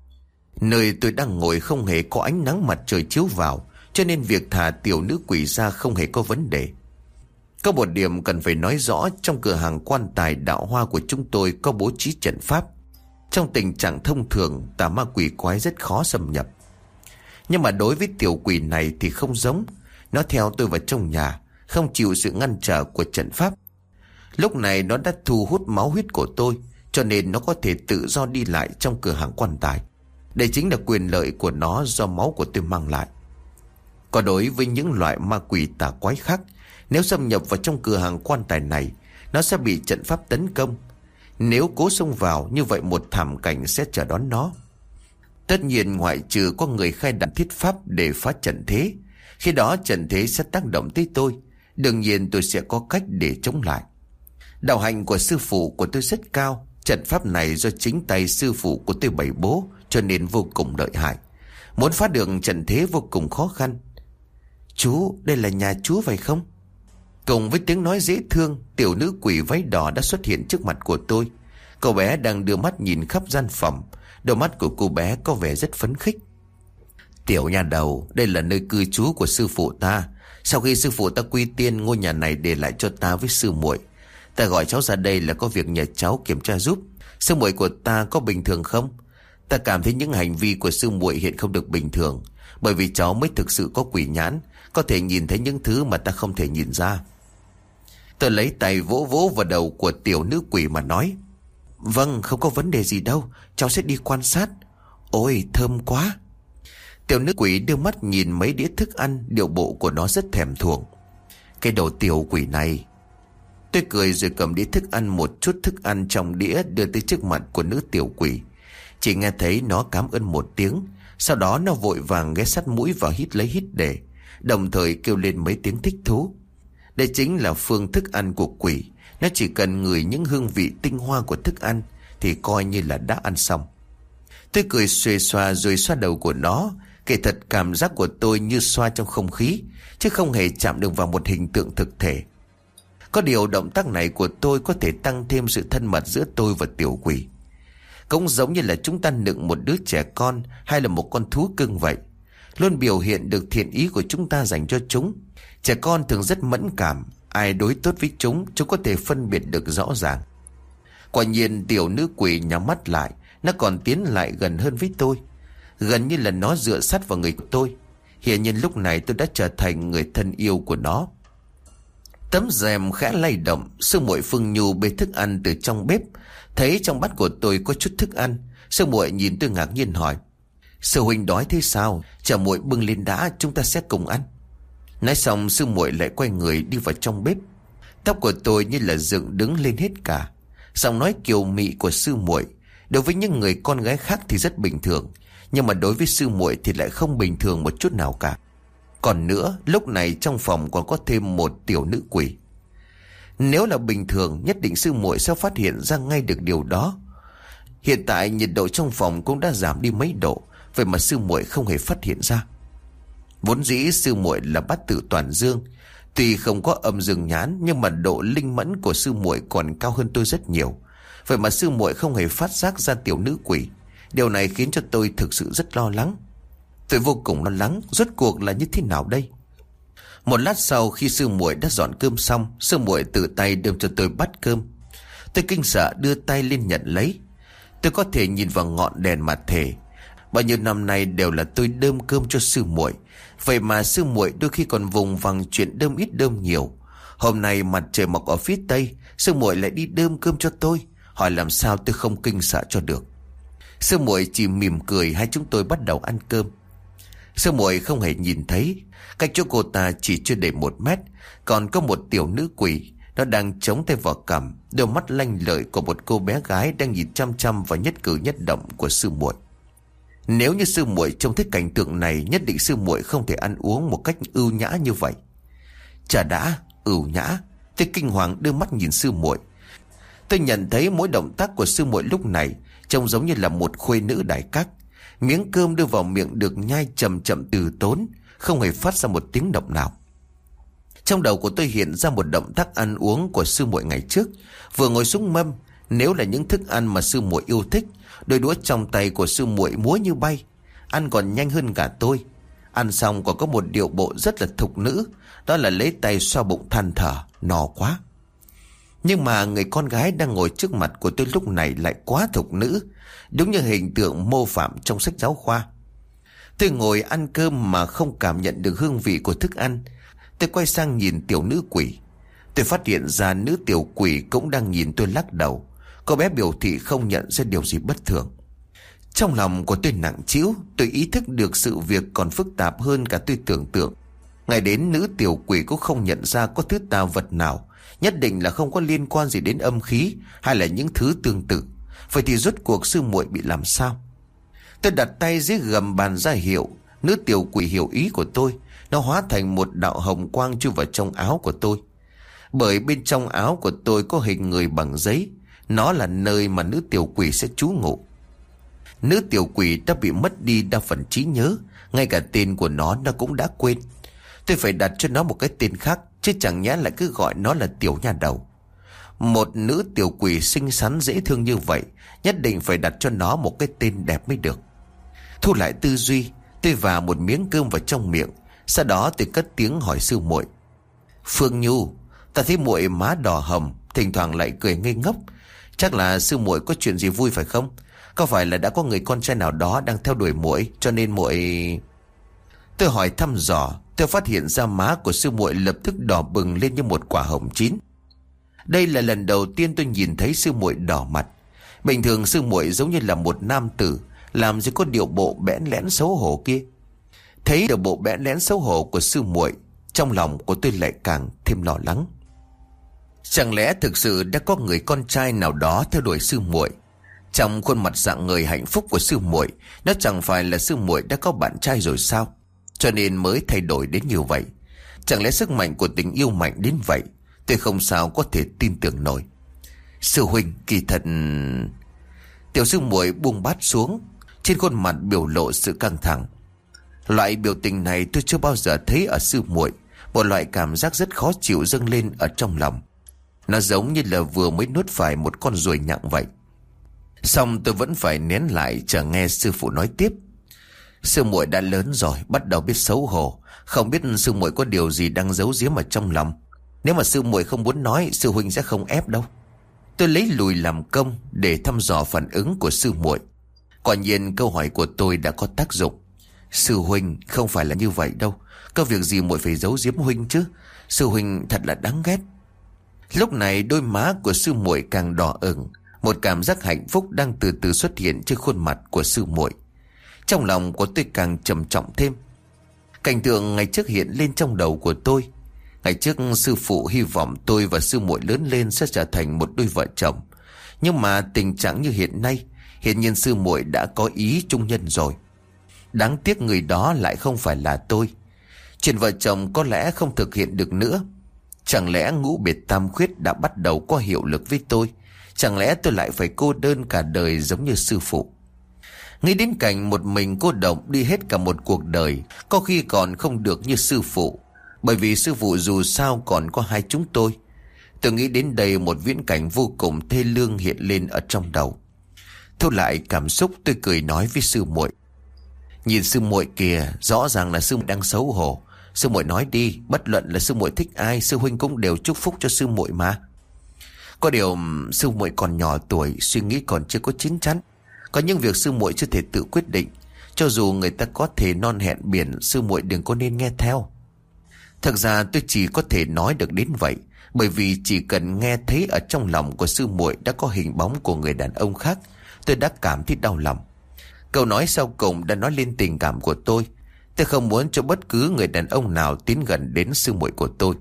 Nơi tôi đang ngồi không hề có ánh nắng mặt trời chiếu vào, cho nên việc thả tiểu nữ quỷ ra không hề có vấn đề. Có một điểm cần phải nói rõ, trong cửa hàng quan tài đạo hoa của chúng tôi có bố trí trận pháp. Trong tình trạng thông thường, tà ma quỷ quái rất khó xâm nhập. Nhưng mà đối với tiểu quỷ này thì không giống. Nó theo tôi vào trong nhà, không chịu sự ngăn trở của trận pháp. Lúc này nó đã thu hút máu huyết của tôi, cho nên nó có thể tự do đi lại trong cửa hàng quan tài. Đây chính là quyền lợi của nó do máu của tôi mang lại. Còn đối với những loại ma quỷ tà quái khác, nếu xâm nhập vào trong cửa hàng quan tài này, nó sẽ bị trận pháp tấn công. Nếu cố xông vào, như vậy một thảm cảnh sẽ chờ đón nó. Tất nhiên ngoại trừ có người khai đặt thiết pháp để phá trận thế. Khi đó trận thế sẽ tác động tới tôi. Đương nhiên tôi sẽ có cách để chống lại. Đạo hạnh của sư phụ của tôi rất cao. Trận pháp này do chính tay sư phụ của tôi bày bố, cho nên vô cùng lợi hại. Muốn phá được trận thế vô cùng khó khăn. Chú, đây là nhà chú phải không? Cùng với tiếng nói dễ thương, tiểu nữ quỷ váy đỏ đã xuất hiện trước mặt của tôi. Cậu bé đang đưa mắt nhìn khắp gian phòng. Đôi mắt của cô bé có vẻ rất phấn khích. Tiểu nhà đầu, đây là nơi cư trú của sư phụ ta. Sau khi sư phụ ta quy tiên, ngôi nhà này để lại cho ta với sư muội. Ta gọi cháu ra đây là có việc nhờ cháu kiểm tra giúp. Sư muội của ta có bình thường không? Ta cảm thấy những hành vi của sư muội hiện không được bình thường, bởi vì cháu mới thực sự có quỷ nhãn, có thể nhìn thấy những thứ mà ta không thể nhìn ra. Tôi lấy tay vỗ vỗ vào đầu của tiểu nữ quỷ mà nói: Vâng, không có vấn đề gì đâu, cháu sẽ đi quan sát. Ôi, thơm quá. Tiểu nữ quỷ đưa mắt nhìn mấy đĩa thức ăn, điệu bộ của nó rất thèm thuồng. Cái đồ tiểu quỷ này. Tôi cười rồi cầm đĩa thức ăn, một chút thức ăn trong đĩa đưa tới trước mặt của nữ tiểu quỷ. Chỉ nghe thấy nó cảm ơn một tiếng, sau đó nó vội vàng ghé sát mũi vào hít lấy hít để, đồng thời kêu lên mấy tiếng thích thú. Đây chính là phương thức ăn của quỷ. Nó chỉ cần ngửi những hương vị tinh hoa của thức ăn thì coi như là đã ăn xong. Tôi cười xuề xoa rồi xoa đầu của nó. Kể thật, cảm giác của tôi như xoa trong không khí, chứ không hề chạm được vào một hình tượng thực thể. Có điều động tác này của tôi có thể tăng thêm sự thân mật giữa tôi và tiểu quỷ. Cũng giống như là chúng ta nựng một đứa trẻ con hay là một con thú cưng vậy, luôn biểu hiện được thiện ý của chúng ta dành cho chúng. Trẻ con thường rất mẫn cảm, ai đối tốt với chúng có thể phân biệt được rõ ràng. Quả nhiên tiểu nữ quỷ nhắm mắt lại, nó còn tiến lại gần hơn với tôi, gần như là nó dựa sát vào người của tôi. Hiển nhiên lúc này tôi đã trở thành người thân yêu của nó. Tấm rèm khẽ lay động, sư muội Phương Nhu bê thức ăn từ trong bếp. Thấy trong bát của tôi có chút thức ăn, sư muội nhìn tôi ngạc nhiên hỏi: Sư huynh đói thế sao? Chờ muội bưng lên đã, chúng ta sẽ cùng ăn. Nói xong sư muội lại quay người đi vào trong bếp. Tóc của tôi như là dựng đứng lên hết cả. Giọng nói kiều mị của sư muội đối với những người con gái khác thì rất bình thường, nhưng mà đối với sư muội thì lại không bình thường một chút nào cả. Còn nữa, lúc này trong phòng còn có thêm một tiểu nữ quỷ. Nếu là bình thường, nhất định sư muội sẽ phát hiện ra ngay được điều đó. Hiện tại nhiệt độ trong phòng cũng đã giảm đi mấy độ, vậy mà sư muội không hề phát hiện ra. Vốn dĩ sư muội là bát tự toàn dương, tuy không có âm dương nhãn, nhưng mà độ linh mẫn của sư muội còn cao hơn tôi rất nhiều. Vậy mà sư muội không hề phát giác ra tiểu nữ quỷ. Điều này khiến cho tôi thực sự rất lo lắng. Tôi vô cùng lo lắng, rốt cuộc là như thế nào đây? Một lát sau, khi sư muội đã dọn cơm xong, sư muội tự tay đem cho tôi bát cơm. Tôi kinh sợ đưa tay lên nhận lấy. Tôi có thể nhìn vào ngọn đèn mà thề, bao nhiêu năm nay đều là tôi đơm cơm cho sư muội. Vậy mà sư muội đôi khi còn vùng vằng chuyện đơm ít đơm nhiều. Hôm nay mặt trời mọc ở phía tây, sư muội lại đi đơm cơm cho tôi. Hỏi làm sao tôi không kinh sợ cho được. Sư muội chỉ mỉm cười, hai chúng tôi bắt đầu ăn cơm. Sư muội không hề nhìn thấy, cách chỗ cô ta chỉ chưa đầy 1 mét, còn có một tiểu nữ quỷ. Nó đang chống tay vào cằm, đôi mắt lanh lợi của một cô bé gái đang nhìn chăm chăm vào nhất cử nhất động của sư muội. Nếu như sư muội trông thấy cảnh tượng này, nhất định sư muội không thể ăn uống một cách ưu nhã như vậy. Chả đã, ưu nhã? Tôi kinh hoàng đưa mắt nhìn sư muội. Tôi nhận thấy mỗi động tác của sư muội lúc này trông giống như là một khuê nữ đại các. Miếng cơm đưa vào miệng được nhai chậm chậm từ tốn, không hề phát ra một tiếng động nào. Trong đầu của tôi hiện ra một động tác ăn uống của sư muội ngày trước. Vừa ngồi xuống mâm, nếu là những thức ăn mà sư muội yêu thích, đôi đũa trong tay của sư muội múa như bay, ăn còn nhanh hơn cả tôi. Ăn xong còn có một điệu bộ rất là thục nữ, đó là lấy tay xoa bụng than thở: no quá. Nhưng mà người con gái đang ngồi trước mặt của tôi lúc này lại quá thục nữ, đúng như hình tượng mô phạm trong sách giáo khoa. Tôi ngồi ăn cơm mà không cảm nhận được hương vị của thức ăn. Tôi quay sang nhìn tiểu nữ quỷ. Tôi phát hiện ra nữ tiểu quỷ cũng đang nhìn tôi lắc đầu. Cô bé biểu thị không nhận ra điều gì bất thường. Trong lòng của tôi nặng trĩu, tôi ý thức được sự việc còn phức tạp hơn cả tôi tưởng tượng. Ngay đến nữ tiểu quỷ cũng không nhận ra có thứ tà vật nào, nhất định là không có liên quan gì đến âm khí hay là những thứ tương tự. Vậy thì rốt cuộc sư muội bị làm sao? Tôi đặt tay dưới gầm bàn ra hiệu. Nữ tiểu quỷ hiểu ý của tôi, nó hóa thành một đạo hồng quang chui vào trong áo của tôi. Bởi bên trong áo của tôi có hình người bằng giấy, nó là nơi mà nữ tiểu quỷ sẽ trú ngụ. Nữ tiểu quỷ đã bị mất đi đa phần trí nhớ, ngay cả tên của nó cũng đã quên. Tôi phải đặt cho nó một cái tên khác, chứ chẳng nhẽ lại cứ gọi nó là tiểu nhà đầu. Một nữ tiểu quỷ xinh xắn dễ thương như vậy, nhất định phải đặt cho nó một cái tên đẹp mới được. Thu lại tư duy, Tôi vả một miếng cơm vào trong miệng. Sau đó tôi cất tiếng hỏi sư muội: Phương Nhu, ta thấy muội má đỏ hồng, thỉnh thoảng lại cười ngây ngốc. Chắc là sư muội có chuyện gì vui phải không? Có phải là đã có người con trai nào đó đang theo đuổi muội cho nên muội... Tôi hỏi thăm dò. Tôi phát hiện ra má của sư muội lập tức đỏ bừng lên như một quả hồng chín. Đây là lần đầu tiên tôi nhìn thấy sư muội đỏ mặt. Bình thường sư muội giống như là một nam tử, làm gì có điệu bộ bẽn lẽn xấu hổ kia. Thấy điệu bộ bẽn lẽn xấu hổ của sư muội, trong lòng của tôi lại càng thêm lo lắng. Chẳng lẽ thực sự đã có người con trai nào đó theo đuổi sư muội? Trong khuôn mặt rạng ngời hạnh phúc của sư muội, nó chẳng phải là sư muội đã có bạn trai rồi sao? Cho nên mới thay đổi đến như vậy. Chẳng lẽ sức mạnh của tình yêu mạnh đến vậy? Tôi không sao có thể tin tưởng nổi. Sư huynh, kỳ thật... Tiểu sư muội buông bát xuống, trên khuôn mặt biểu lộ sự căng thẳng. Loại biểu tình này tôi chưa bao giờ thấy ở sư muội. Một loại cảm giác rất khó chịu dâng lên ở trong lòng. Nó giống như là vừa mới nuốt phải một con ruồi nhặng vậy. Xong tôi vẫn phải nén lại chờ nghe sư phụ nói tiếp. Sư muội đã lớn rồi, bắt đầu biết xấu hổ. Không biết sư muội có điều gì đang giấu giếm ở trong lòng. Nếu mà sư muội không muốn nói, sư huynh sẽ không ép đâu. Tôi lấy lùi làm công để thăm dò phản ứng của sư muội. Quả nhiên câu hỏi của tôi đã có tác dụng. Sư huynh, không phải là như vậy đâu. Có việc gì muội phải giấu giếm huynh chứ? Sư huynh thật là đáng ghét. Lúc này đôi má của sư muội càng đỏ ửng. Một cảm giác hạnh phúc đang từ từ xuất hiện trên khuôn mặt của sư muội. Trong lòng của tôi càng trầm trọng thêm. Cảnh tượng ngày trước hiện lên trong đầu của tôi. Ngày trước sư phụ hy vọng tôi và sư muội lớn lên sẽ trở thành một đôi vợ chồng. Nhưng mà tình trạng như hiện nay, hiện nhiên sư muội đã có ý chung nhân rồi. Đáng tiếc người đó lại không phải là tôi. Chuyện vợ chồng có lẽ không thực hiện được nữa. Chẳng lẽ ngũ biệt tam khuyết đã bắt đầu có hiệu lực với tôi? Chẳng lẽ tôi lại phải cô đơn cả đời giống như sư phụ? Nghĩ đến cảnh một mình cô độc đi hết cả một cuộc đời, có khi còn không được như sư phụ. Bởi vì sư phụ dù sao còn có hai chúng tôi. Tôi nghĩ đến đây một viễn cảnh vô cùng thê lương hiện lên ở trong đầu. Thu lại cảm xúc, tôi cười nói với sư muội: Nhìn sư muội kìa, rõ ràng là sư muội đang xấu hổ. Sư muội nói đi, bất luận là sư muội thích ai, sư huynh cũng đều chúc phúc cho sư muội mà. Có điều sư muội còn nhỏ tuổi, suy nghĩ còn chưa có chín chắn. Có những việc sư muội chưa thể tự quyết định. Cho dù người ta có thể non hẹn biển, sư muội đừng có nên nghe theo. Thực ra tôi chỉ có thể nói được đến vậy, bởi vì chỉ cần nghe thấy ở trong lòng của sư muội đã có hình bóng của người đàn ông khác, tôi đã cảm thấy đau lòng. Câu nói sau cùng đã nói lên tình cảm của tôi. Tôi không muốn cho bất cứ người đàn ông nào tiến gần đến sư muội của tôi.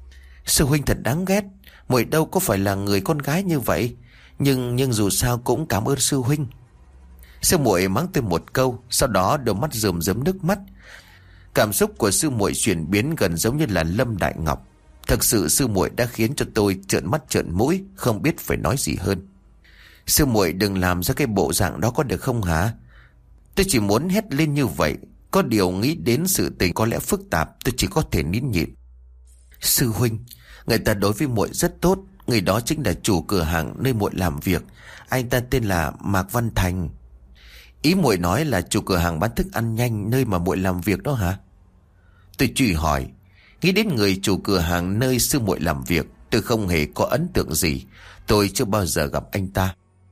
Sư huynh thật đáng ghét, muội đâu có phải là người con gái như vậy. Nhưng dù sao cũng cảm ơn sư huynh. Sư muội mắng tôi một câu, sau đó đôi mắt rơm rớm nước mắt. Cảm xúc của sư muội chuyển biến gần giống như là Lâm Đại Ngọc. Thực sự sư muội đã khiến cho tôi trợn mắt trợn mũi, không biết phải nói gì hơn. Sư muội đừng làm ra cái bộ dạng đó có được không hả? Tôi chỉ muốn hét lên như vậy. Có điều nghĩ đến sự tình có lẽ phức tạp, tôi chỉ có thể nín nhịn. Sư huynh, người ta đối với muội rất tốt. Người đó chính là chủ cửa hàng nơi muội làm việc. Anh ta tên là Mạc Văn Thành. Ý muội nói là chủ cửa hàng bán thức ăn nhanh nơi mà muội làm việc đó hả? Tôi truy hỏi. Nghĩ đến người chủ cửa hàng nơi sư muội làm việc, tôi không hề có ấn tượng gì. Tôi chưa bao giờ gặp anh ta.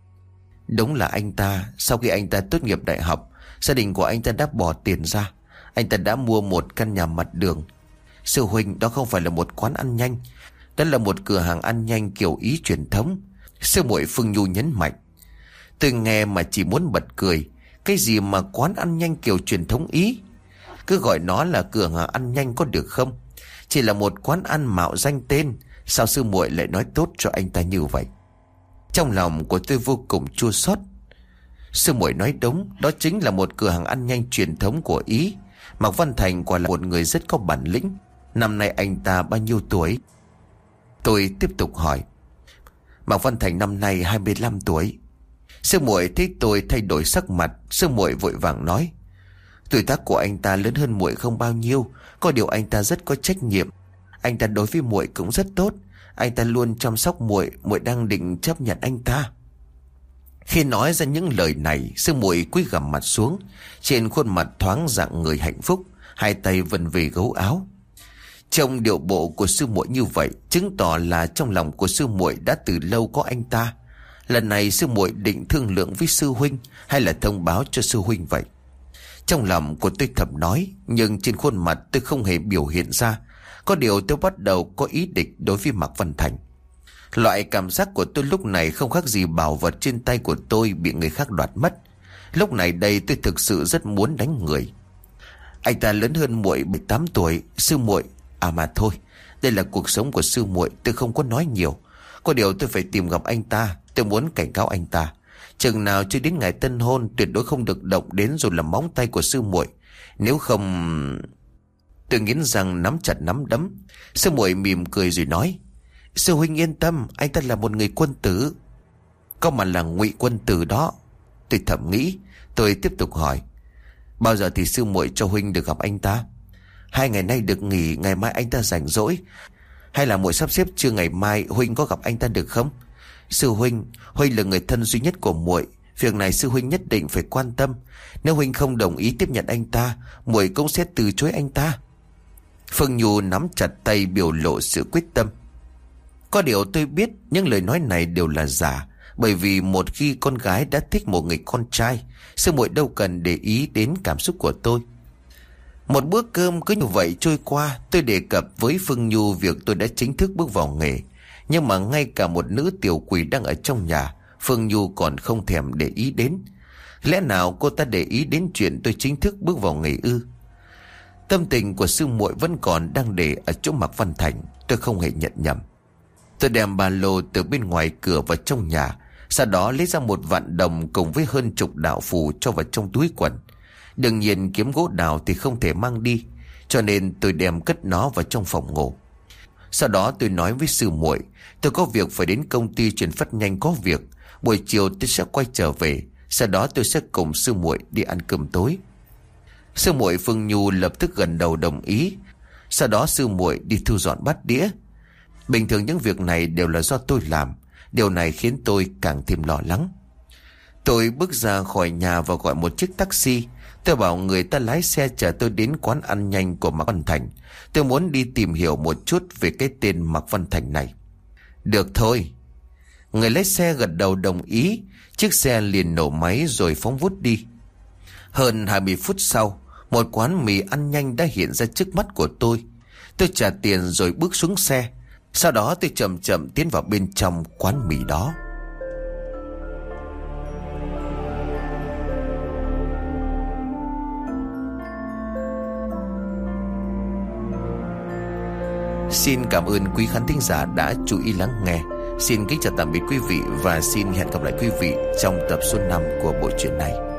Đúng là anh ta. Sau khi anh ta tốt nghiệp đại học, gia đình của anh ta đã bỏ tiền ra. Anh ta đã mua một căn nhà mặt đường. Sư huynh, đó không phải là một quán ăn nhanh. Đó là một cửa hàng ăn nhanh kiểu Ý truyền thống. Sư muội Phương Nhu nhấn mạnh. Tôi nghe mà chỉ muốn bật cười. Cái gì mà quán ăn nhanh kiểu truyền thống Ý? Cứ gọi nó là cửa hàng ăn nhanh có được không? Chỉ là một quán ăn mạo danh tên. Sao sư muội lại nói tốt cho anh ta như vậy? Trong lòng của tôi vô cùng chua xót. Sư muội nói đúng, đó chính là một cửa hàng ăn nhanh truyền thống của Ý. Mạc Văn Thành quả là một người rất có bản lĩnh. Năm nay anh ta bao nhiêu tuổi? Tôi tiếp tục hỏi. Mạc Văn Thành năm nay 25 tuổi. Sư muội thấy tôi thay đổi sắc mặt, sư muội vội vàng nói. Tuổi tác của anh ta lớn hơn muội không bao nhiêu, có điều anh ta rất có trách nhiệm. Anh ta đối với muội cũng rất tốt. Anh ta luôn chăm sóc muội, muội đang định chấp nhận anh ta. Khi nói ra những lời này, sư muội cúi gằm mặt xuống, trên khuôn mặt thoáng dạng người hạnh phúc, hai tay vần về gấu áo. Trong điệu bộ của sư muội như vậy, chứng tỏ là trong lòng của sư muội đã từ lâu có anh ta. Lần này sư muội định thương lượng với sư huynh hay là thông báo cho sư huynh vậy? Trong lòng của tôi thầm nói, nhưng trên khuôn mặt tôi không hề biểu hiện ra. Có điều tôi bắt đầu có ý địch đối với Mạc Văn Thành. Loại cảm giác của tôi lúc này không khác gì bảo vật trên tay của tôi bị người khác đoạt mất. Lúc này đây tôi thực sự rất muốn đánh người. Anh ta lớn hơn muội 7-8 tuổi, sư muội. À mà thôi, đây là cuộc sống của sư muội, tôi không có nói nhiều. Có điều tôi phải tìm gặp anh ta, tôi muốn cảnh cáo anh ta. Chừng nào chưa đến ngày tân hôn, tuyệt đối không được động đến rồi làm móng tay của sư muội. Nếu không... Tôi nghiến răng nắm chặt nắm đấm. Sư muội mỉm cười rồi nói: sư huynh yên tâm, anh ta là một người quân tử. Có mà là ngụy quân tử đó. Tôi thầm nghĩ. Tôi tiếp tục hỏi: bao giờ thì sư muội cho huynh được gặp anh ta? 2 ngày nay được nghỉ, ngày mai anh ta rảnh rỗi, hay là muội sắp xếp trưa ngày mai huynh có gặp anh ta được không? Sư huynh là người thân duy nhất của muội, việc này sư huynh nhất định phải quan tâm. Nếu huynh không đồng ý tiếp nhận anh ta, muội cũng sẽ từ chối anh ta. Phương Nhu nắm chặt tay biểu lộ sự quyết tâm. Có điều tôi biết những lời nói này đều là giả, bởi vì một khi con gái đã thích một người con trai, sư muội đâu cần để ý đến cảm xúc của tôi. Một bữa cơm cứ như vậy trôi qua. Tôi đề cập với Phương Nhu việc tôi đã chính thức bước vào nghề, nhưng mà ngay cả một nữ tiểu quỷ đang ở trong nhà, Phương Nhu còn không thèm để ý đến. Lẽ nào cô ta để ý đến chuyện tôi chính thức bước vào nghề ư? Tâm tình của sư muội vẫn còn đang để ở chỗ Mạc Văn Thành. Tôi không hề nhận nhầm. Tôi đem ba lô từ bên ngoài cửa vào trong nhà, sau đó lấy ra 1 vạn đồng cùng với hơn chục đạo phù cho vào trong túi quần. Đương nhiên kiếm gỗ đào thì không thể mang đi, cho nên tôi đem cất nó vào trong phòng ngủ. Sau đó tôi nói với sư muội tôi có việc phải đến công ty chuyển phát nhanh có việc, buổi chiều tôi sẽ quay trở về, sau đó tôi sẽ cùng sư muội đi ăn cơm tối. Sư muội Phương Nhu lập tức gật đầu đồng ý. Sau đó sư muội đi thu dọn bát đĩa. Bình thường những việc này đều là do tôi làm, điều này khiến tôi càng thêm lo lắng. Tôi bước ra khỏi nhà và gọi một chiếc taxi. Tôi bảo người ta lái xe chở tôi đến quán ăn nhanh của Mạc Văn Thành. Tôi muốn đi tìm hiểu một chút về cái tên Mạc Văn Thành này. Được thôi. Người lái xe gật đầu đồng ý. Chiếc xe liền nổ máy rồi phóng vút đi. Hơn 20 phút sau, một quán mì ăn nhanh đã hiện ra trước mắt của tôi. Tôi trả tiền rồi bước xuống xe. Sau đó tôi chậm chậm tiến vào bên trong quán mì đó. Xin cảm ơn quý khán thính giả đã chú ý lắng nghe. Xin kính chào tạm biệt quý vị và xin hẹn gặp lại quý vị trong tập số 5 của bộ truyện này.